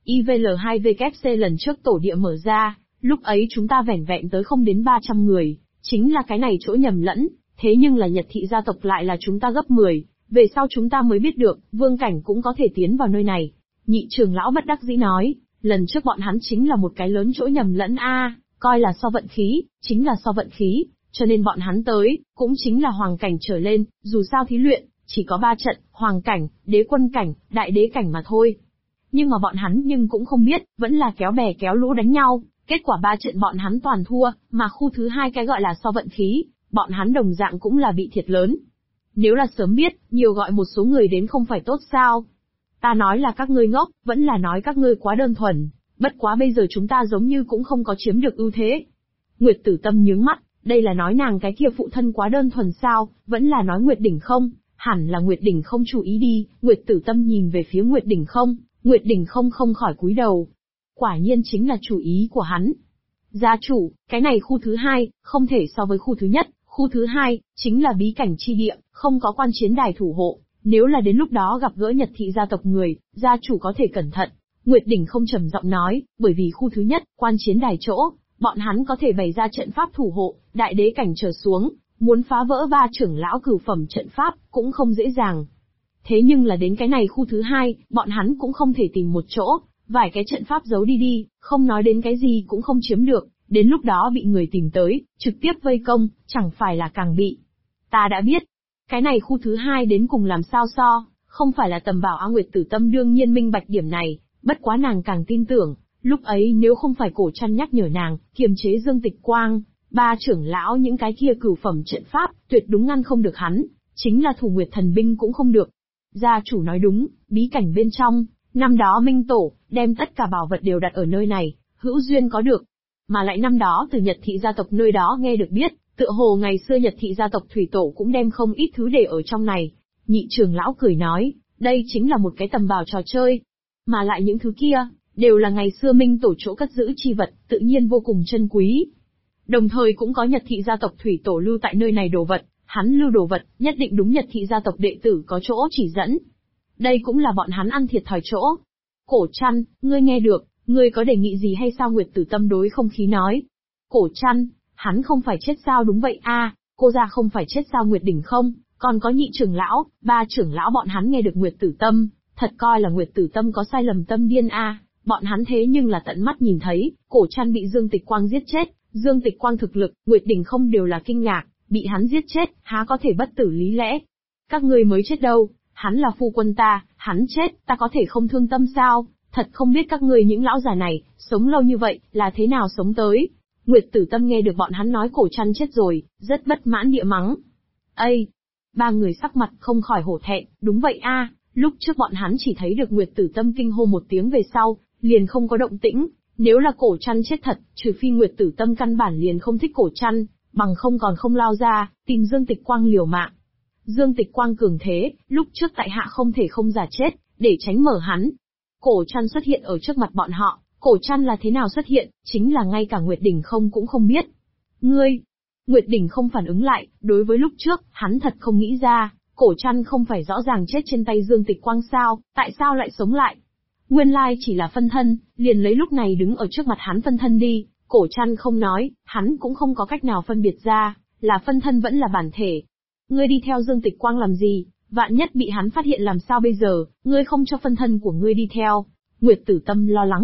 IVL2VKC lần trước tổ địa mở ra, lúc ấy chúng ta vẻn vẹn tới không đến 300 người, chính là cái này chỗ nhầm lẫn, thế nhưng là Nhật thị gia tộc lại là chúng ta gấp 10, về sau chúng ta mới biết được, vương cảnh cũng có thể tiến vào nơi này. Nhị trưởng lão bất đắc dĩ nói, lần trước bọn hắn chính là một cái lớn chỗ nhầm lẫn a, coi là so vận khí, chính là so vận khí, cho nên bọn hắn tới, cũng chính là hoàng cảnh trở lên, dù sao thí luyện, chỉ có 3 trận, hoàng cảnh, đế quân cảnh, đại đế cảnh mà thôi. Nhưng mà bọn hắn cũng không biết, vẫn là kéo bè kéo lũ đánh nhau, kết quả 3 trận bọn hắn toàn thua, mà khu thứ 2 cái gọi là so vận khí, bọn hắn đồng dạng cũng là bị thiệt lớn. Nếu là sớm biết, nhiều gọi một số người đến không phải tốt sao? Ta nói là các ngươi ngốc, vẫn là nói các ngươi quá đơn thuần, bất quá bây giờ chúng ta giống như cũng không có chiếm được ưu thế. Nguyệt Tử Tâm nhướng mắt, đây là nói nàng cái kia phụ thân quá đơn thuần sao, vẫn là nói Nguyệt Đỉnh không, hẳn là Nguyệt Đỉnh không chú ý đi. Nguyệt Tử Tâm nhìn về phía Nguyệt Đỉnh không, Nguyệt Đỉnh không không khỏi cúi đầu. Quả nhiên chính là chủ ý của hắn. Gia chủ, cái này khu thứ 2, không thể so với khu thứ nhất, khu thứ 2, chính là bí cảnh chi địa, không có quan chiến đài thủ hộ, nếu là đến lúc đó gặp gỡ Nhật thị gia tộc người, gia chủ có thể cẩn thận. Nguyệt Đỉnh không trầm giọng nói, bởi vì khu thứ nhất, quan chiến đài chỗ, bọn hắn có thể bày ra trận pháp thủ hộ, đại đế cảnh trở xuống, muốn phá vỡ 3 trưởng lão cửu phẩm trận pháp, cũng không dễ dàng. Thế nhưng là đến cái này khu thứ 2, bọn hắn cũng không thể tìm một chỗ, vài cái trận pháp giấu đi, không nói đến cái gì cũng không chiếm được, đến lúc đó bị người tìm tới, trực tiếp vây công, chẳng phải là càng bị. Ta đã biết, cái này khu thứ 2 đến cùng làm sao so, không phải là Tầm Bảo a? Nguyệt Tử Tâm đương nhiên minh bạch điểm này, bất quá nàng càng tin tưởng, lúc ấy nếu không phải cổ chăn nhắc nhở nàng, kiềm chế Dương Tịch Quang, 3 trưởng lão những cái kia cửu phẩm trận pháp, tuyệt đúng ngăn không được hắn, chính là Thủ Nguyệt thần binh cũng không được. Gia chủ nói đúng, bí cảnh bên trong, năm đó Minh Tổ, đem tất cả bảo vật đều đặt ở nơi này, hữu duyên có được. Mà lại năm đó từ Nhật thị gia tộc nơi đó nghe được biết, tựa hồ ngày xưa Nhật thị gia tộc Thủy Tổ cũng đem không ít thứ để ở trong này. Nhị trưởng lão cười nói, đây chính là một cái tầm bảo trò chơi. Mà lại những thứ kia, đều là ngày xưa Minh Tổ chỗ cất giữ chi vật, tự nhiên vô cùng chân quý. Đồng thời cũng có Nhật thị gia tộc Thủy Tổ lưu tại nơi này đồ vật, hắn lưu đồ vật, nhất định đúng Nhật thị gia tộc đệ tử có chỗ chỉ dẫn. Đây cũng là bọn hắn ăn thiệt thòi chỗ. Cổ Chăn, ngươi nghe được, ngươi có đề nghị gì hay sao? Nguyệt Tử Tâm đối không khí nói. Cổ Chăn, hắn không phải chết sao? Đúng vậy a, cô gia không phải chết sao? Nguyệt Đỉnh không, còn có nhị trưởng lão, 3 trưởng lão bọn hắn nghe được Nguyệt Tử Tâm, thật coi là Nguyệt Tử Tâm có sai lầm tâm điên a, bọn hắn thế nhưng là tận mắt nhìn thấy, Cổ Chăn bị Dương Tịch Quang giết chết, Dương Tịch Quang thực lực, Nguyệt Đỉnh không đều là kinh ngạc, bị hắn giết chết, há có thể bất tử lý lẽ. Các ngươi mới chết đâu, hắn là phu quân ta, hắn chết, ta có thể không thương tâm sao? Thật không biết các ngươi những lão già này, sống lâu như vậy, là thế nào sống tới. Nguyệt Tử Tâm nghe được bọn hắn nói Cổ Chăn chết rồi, rất bất mãn địa mắng. Ây! 3 người sắc mặt không khỏi hổ thẹn, đúng vậy a, lúc trước bọn hắn chỉ thấy được Nguyệt Tử Tâm kinh hô một tiếng về sau, liền không có động tĩnh, nếu là Cổ Chăn chết thật, trừ phi Nguyệt Tử Tâm căn bản liền không thích Cổ Chăn, bằng không còn không lao ra, tìm Dương Tịch Quang liều mạng. Dương Tịch Quang cường thế, lúc trước tại hạ không thể không giả chết, để tránh mở hắn. Cổ Chăn xuất hiện ở trước mặt bọn họ, Cổ Chăn là thế nào xuất hiện, chính là ngay cả Nguyệt Đỉnh không cũng không biết. Ngươi! Nguyệt Đỉnh không phản ứng lại, đối với lúc trước, hắn thật không nghĩ ra, Cổ Chăn không phải rõ ràng chết trên tay Dương Tịch Quang sao, tại sao lại sống lại? Nguyên lai chỉ là phân thân, liền lấy lúc này đứng ở trước mặt hắn phân thân đi, Cổ Chăn không nói, hắn cũng không có cách nào phân biệt ra, là phân thân vẫn là bản thể. Ngươi đi theo Dương Tịch Quang làm gì, vạn nhất bị hắn phát hiện làm sao bây giờ, ngươi không cho phân thân của ngươi đi theo. Nguyệt Tử Tâm lo lắng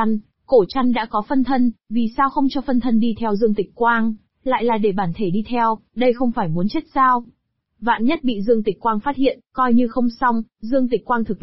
Cổ Chăn đã có phân thân, vì sao không cho phân thân đi theo Dương Tịch Quang, lại là để bản thể đi theo, đây không phải muốn chết sao? Vạn nhất bị Dương Tịch Quang phát hiện, coi như không xong, Dương Tịch Quang thực lực,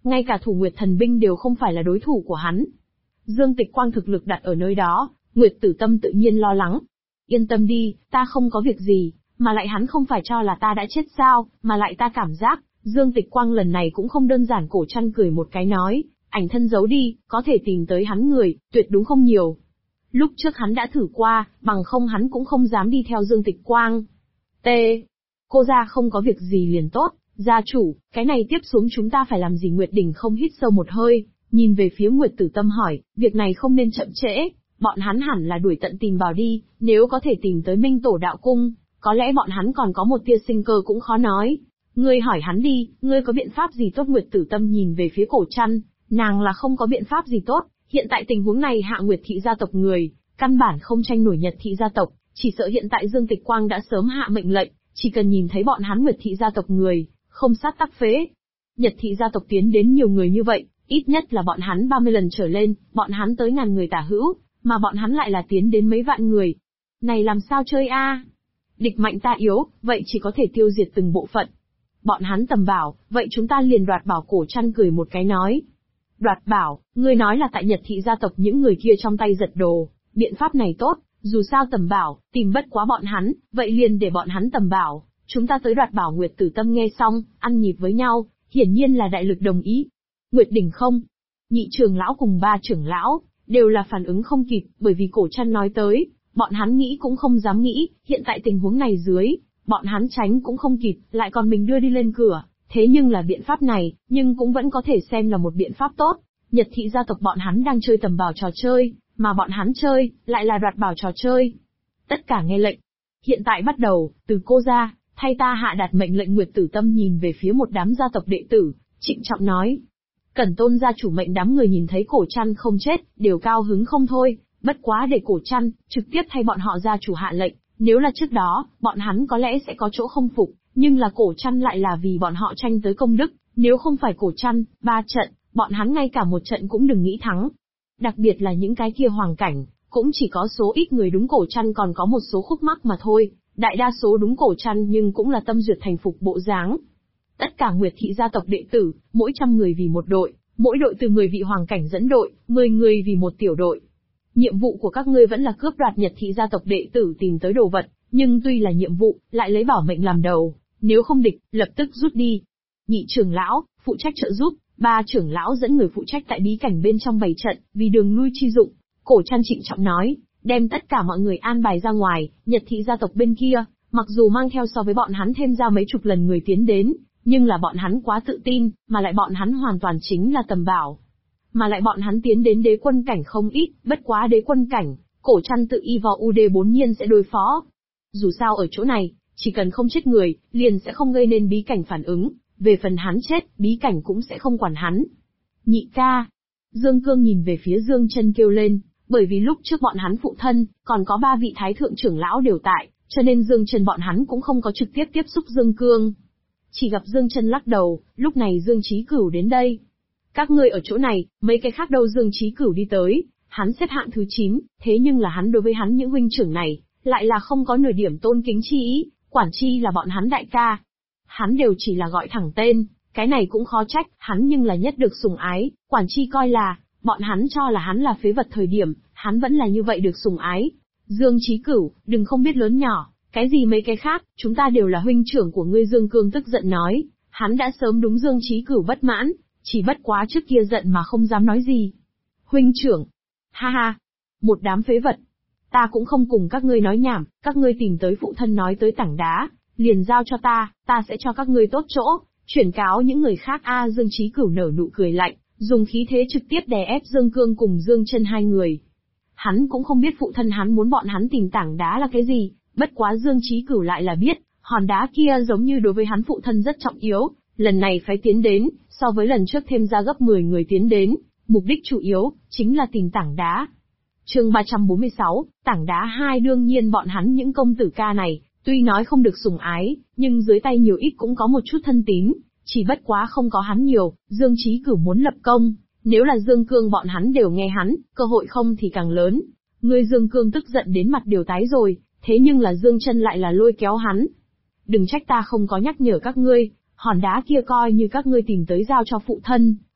ngay cả Thủ Nguyệt thần binh đều không phải là đối thủ của hắn. Dương Tịch Quang thực lực đặt ở nơi đó, Nguyệt Tử Tâm tự nhiên lo lắng. Yên tâm đi, ta không có việc gì, mà lại hắn không phải cho là ta đã chết sao, mà lại ta cảm giác, Dương Tịch Quang lần này cũng không đơn giản. Cổ Trăn cười một cái nói, ảnh thân giấu đi, có thể tìm tới hắn người, tuyệt đúng không nhiều. Lúc trước hắn đã thử qua, bằng không hắn cũng không dám đi theo Dương Tịch Quang. T. Cô gia không có việc gì liền tốt, gia chủ, cái này tiếp xuống chúng ta phải làm gì? Nguyệt Đình không hít sâu một hơi, nhìn về phía Nguyệt Tử Tâm hỏi, việc này không nên chậm trễ, bọn hắn hẳn là đuổi tận tìm vào đi, nếu có thể tìm tới Minh Tổ Đạo Cung, có lẽ bọn hắn còn có một tia sinh cơ cũng khó nói. Ngươi hỏi hắn đi, ngươi có biện pháp gì tốt? Nguyệt Tử Tâm nhìn về phía Cổ Trăn, nàng là không có biện pháp gì tốt, hiện tại tình huống này Hạ Nguyệt thị gia tộc người, căn bản không tranh nổi Nhật thị gia tộc, chỉ sợ hiện tại Dương Tịch Quang đã sớm hạ mệnh lệnh, chỉ cần nhìn thấy bọn hắn Nguyệt thị gia tộc người, không sát tắc phế. Nhật thị gia tộc tiến đến nhiều người như vậy, ít nhất là bọn hắn 30 lần trở lên, bọn hắn tới ngàn người tả hữu, mà bọn hắn lại là tiến đến mấy vạn người. Này làm sao chơi a? Địch mạnh ta yếu, vậy chỉ có thể tiêu diệt từng bộ phận. Bọn hắn tầm bảo, vậy chúng ta liền đoạt bảo. Cổ Trăn cười một cái nói. Đoạt bảo, ngươi nói là tại Nhật thị gia tộc những người kia trong tay giật đồ, biện pháp này tốt, dù sao tầm bảo, tìm bất quá bọn hắn, vậy liền để bọn hắn tầm bảo, chúng ta tới đoạt bảo. Nguyệt Tử Tâm nghe xong, ăn nhịp với nhau, hiển nhiên là đại lực đồng ý. Nguyệt Đình không, nhị trưởng lão cùng ba trưởng lão, đều là phản ứng không kịp, bởi vì Cổ Trăn nói tới, bọn hắn nghĩ cũng không dám nghĩ, hiện tại tình huống này dưới, bọn hắn tránh cũng không kịp, lại còn mình đưa đi lên cửa, thế nhưng là biện pháp này, nhưng cũng vẫn có thể xem là một biện pháp tốt. Nhật thị gia tộc bọn hắn đang chơi tầm bảo trò chơi, mà bọn hắn chơi, lại là đoạt bảo trò chơi. Tất cả nghe lệnh. Hiện tại bắt đầu, từ cô ra, thay ta hạ đạt mệnh lệnh. Nguyệt Tử Tâm nhìn về phía một đám gia tộc đệ tử, trịnh trọng nói. Cẩn Tôn gia chủ mệnh. Đám người nhìn thấy Cổ Trăn không chết, đều cao hứng không thôi, bất quá để Cổ Trăn trực tiếp thay bọn họ gia chủ hạ lệnh, nếu là trước đó, bọn hắn có lẽ sẽ có chỗ không phục, nhưng là Cổ Trăn lại là vì bọn họ tranh tới công đức, nếu không phải Cổ Trăn, 3 trận, bọn hắn ngay cả một trận cũng đừng nghĩ thắng. Đặc biệt là những cái kia hoàng cảnh, cũng chỉ có số ít người đúng Cổ Trăn, còn có một số khúc mắc mà thôi, đại đa số đúng Cổ Trăn nhưng cũng là tâm duyệt thành phục bộ dáng. Tất cả Nguyệt thị gia tộc đệ tử, mỗi 100 người vì một đội, mỗi đội từ 10 vị hoàng cảnh dẫn đội, 10 người vì một tiểu đội. Nhiệm vụ của các ngươi vẫn là cướp đoạt Nhật thị gia tộc đệ tử tìm tới đồ vật, nhưng tuy là nhiệm vụ, lại lấy bảo mệnh làm đầu, nếu không địch, lập tức rút đi. Nhị trưởng lão, phụ trách trợ giúp, 3 trưởng lão dẫn người phụ trách tại bí cảnh bên trong bày trận, vì đường lui chi dụng. Cổ Trăn trịnh trọng nói, đem tất cả mọi người an bài ra ngoài. Nhật thị gia tộc bên kia, mặc dù mang theo so với bọn hắn thêm ra mấy chục lần người tiến đến, nhưng là bọn hắn quá tự tin, mà lại bọn hắn hoàn toàn chính là tầm bảo. Mà lại bọn hắn tiến đến đế quân cảnh không ít, bất quá đế quân cảnh, Cổ Trăn tự y vào UD4 nhiên sẽ đối phó. Dù sao ở chỗ này, chỉ cần không chết người, liền sẽ không gây nên bí cảnh phản ứng, về phần hắn chết, bí cảnh cũng sẽ không quản hắn. Nhị ca. Dương Cương nhìn về phía Dương Chân kêu lên, bởi vì lúc trước bọn hắn phụ thân, còn có 3 vị thái thượng trưởng lão đều tại, cho nên Dương Chân bọn hắn cũng không có trực tiếp tiếp xúc Dương Cương. Chỉ gặp Dương Chân lắc đầu, lúc này Dương Chí Cửu đến đây. Các ngươi ở chỗ này, mấy cái khác đâu? Dương Chí Cửu đi tới, hắn xếp hạng thứ 9, thế nhưng là hắn đối với hắn những huynh trưởng này, lại là không có nửa điểm tôn kính chi ý, quản chi là bọn hắn đại ca. Hắn đều chỉ là gọi thẳng tên, cái này cũng khó trách, hắn nhưng là nhất được sủng ái, quản chi coi là, bọn hắn cho là hắn là phế vật thời điểm, hắn vẫn là như vậy được sủng ái. Dương Chí Cửu, đừng không biết lớn nhỏ, cái gì mấy cái khác, chúng ta đều là huynh trưởng của ngươi. Dương Cương tức giận nói, hắn đã sớm đúng Dương Chí Cửu bất mãn, chỉ bất quá trước kia giận mà không dám nói gì. Huynh trưởng, ha ha, một đám phế vật. Ta cũng không cùng các ngươi nói nhảm, các ngươi tìm tới phụ thân nói tới tảng đá, liền giao cho ta sẽ cho các ngươi tốt chỗ, chuyển cáo những người khác. Dương Chí Cửu nở nụ cười lạnh, dùng khí thế trực tiếp đè ép Dương Cương cùng Dương Chân hai người. Hắn cũng không biết phụ thân hắn muốn bọn hắn tìm tảng đá là cái gì, bất quá Dương Chí Cửu lại là biết, hòn đá kia giống như đối với hắn phụ thân rất trọng yếu, lần này phải tiến đến, so với lần trước thêm ra gấp 10 người tiến đến, mục đích chủ yếu, chính là tìm tảng đá. Chương 346, tảng đá 2. Đương nhiên bọn hắn những công tử ca này, tuy nói không được sủng ái, nhưng dưới tay nhiều ít cũng có một chút thân tín, chỉ bất quá không có hắn nhiều. Dương Chí Cửu muốn lập công, nếu là Dương Cương bọn hắn đều nghe hắn, cơ hội không thì càng lớn. Ngươi Dương Cương tức giận đến mặt đều tái rồi, thế nhưng là Dương Chân lại là lôi kéo hắn. Đừng trách ta không có nhắc nhở các ngươi, hòn đá kia coi như các ngươi tìm tới giao cho phụ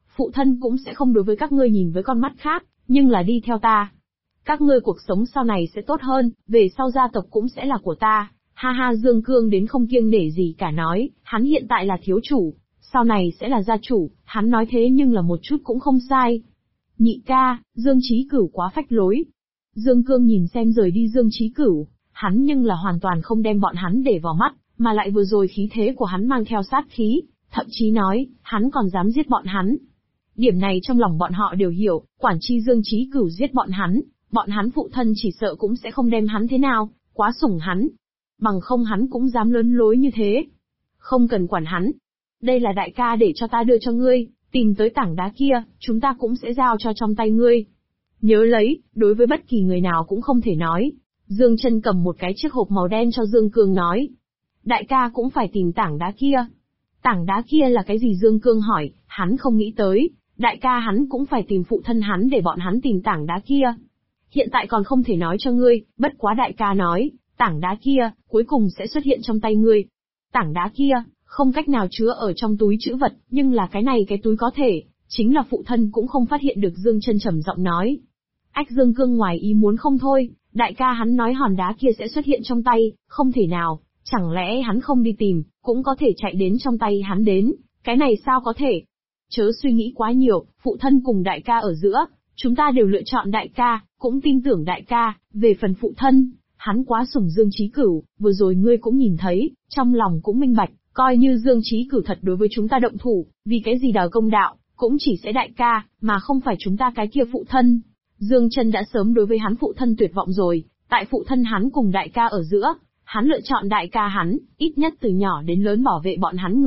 phụ thân cũng sẽ không đối với các ngươi nhìn với con mắt khác, nhưng là đi theo ta. Các ngươi cuộc sống sau này sẽ tốt hơn, về sau gia tộc cũng sẽ là của ta. Ha ha, Dương Cương đến không kiêng nể gì cả nói, hắn hiện tại là thiếu chủ, sau này sẽ là gia chủ, hắn nói thế nhưng là một chút cũng không sai. Nhị ca, Dương Chí Cửu quá phách lối. Dương Cương nhìn xem rời đi Dương Chí Cửu, hắn nhưng là hoàn toàn không đem bọn hắn để vào mắt, mà lại vừa rồi khí thế của hắn mang theo sát khí, thậm chí nói, hắn còn dám giết bọn hắn. Điểm này trong lòng bọn họ đều hiểu, quản chi Dương Chí Cửu giết bọn hắn phụ thân chỉ sợ cũng sẽ không đem hắn thế nào, quá sủng hắn. Bằng không hắn cũng dám lớn lối như thế. Không cần quản hắn. Đây là đại ca để cho ta đưa cho ngươi, tìm tới tảng đá kia, chúng ta cũng sẽ giao cho trong tay ngươi. Nhớ lấy, đối với bất kỳ người nào cũng không thể nói. Dương Chân cầm một cái chiếc hộp màu đen cho Dương Cương nói. Đại ca cũng phải tìm tảng đá kia. Tảng đá kia là cái gì Dương Cương hỏi, hắn không nghĩ tới, đại ca hắn cũng phải tìm phụ thân hắn để bọn hắn tìm tảng đá kia. Hiện tại còn không thể nói cho ngươi, bất quá đại ca nói, tảng đá kia, cuối cùng sẽ xuất hiện trong tay ngươi. Tảng đá kia, không cách nào chứa ở trong túi trữ vật, nhưng là cái túi có thể, chính là phụ thân cũng không phát hiện được Dương Chân trầm giọng nói. Ách Dương Cương ngoài ý muốn không thôi, đại ca hắn nói hòn đá kia sẽ xuất hiện trong tay, không thể nào, chẳng lẽ hắn không đi tìm, cũng có thể chạy đến trong tay hắn đến, cái này sao có thể? Chớ suy nghĩ quá nhiều, phụ thân cùng đại ca ở giữa, chúng ta đều lựa chọn đại ca, cũng tin tưởng đại ca, về phần phụ thân, hắn quá sủng Dương Chí Cửu, vừa rồi ngươi cũng nhìn thấy, trong lòng cũng minh bạch, coi như Dương Chí Cửu thật đối với chúng ta động thủ, vì cái gì đòi công đạo, cũng chỉ sẽ đại ca, mà không phải chúng ta cái kia phụ thân. Dương Chân đã sớm đối với hắn phụ thân tuyệt vọng rồi, tại phụ thân hắn cùng đại ca ở giữa, hắn lựa chọn đại ca hắn, ít nhất từ nhỏ đến lớn bảo vệ bọn hắn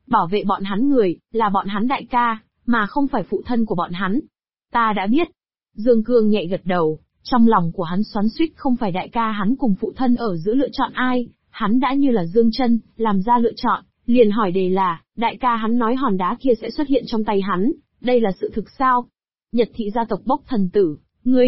người, là bọn hắn đại ca, mà không phải phụ thân của bọn hắn. Ta đã biết. Dương Cương nhẹ gật đầu, trong lòng của hắn xoắn xuýt không phải đại ca hắn cùng phụ thân ở giữa lựa chọn ai, hắn đã như là Dương Chân, làm ra lựa chọn, liền hỏi đề là, đại ca hắn nói hòn đá kia sẽ xuất hiện trong tay hắn, đây là sự thực sao? Nhật thị gia tộc bốc thần tử,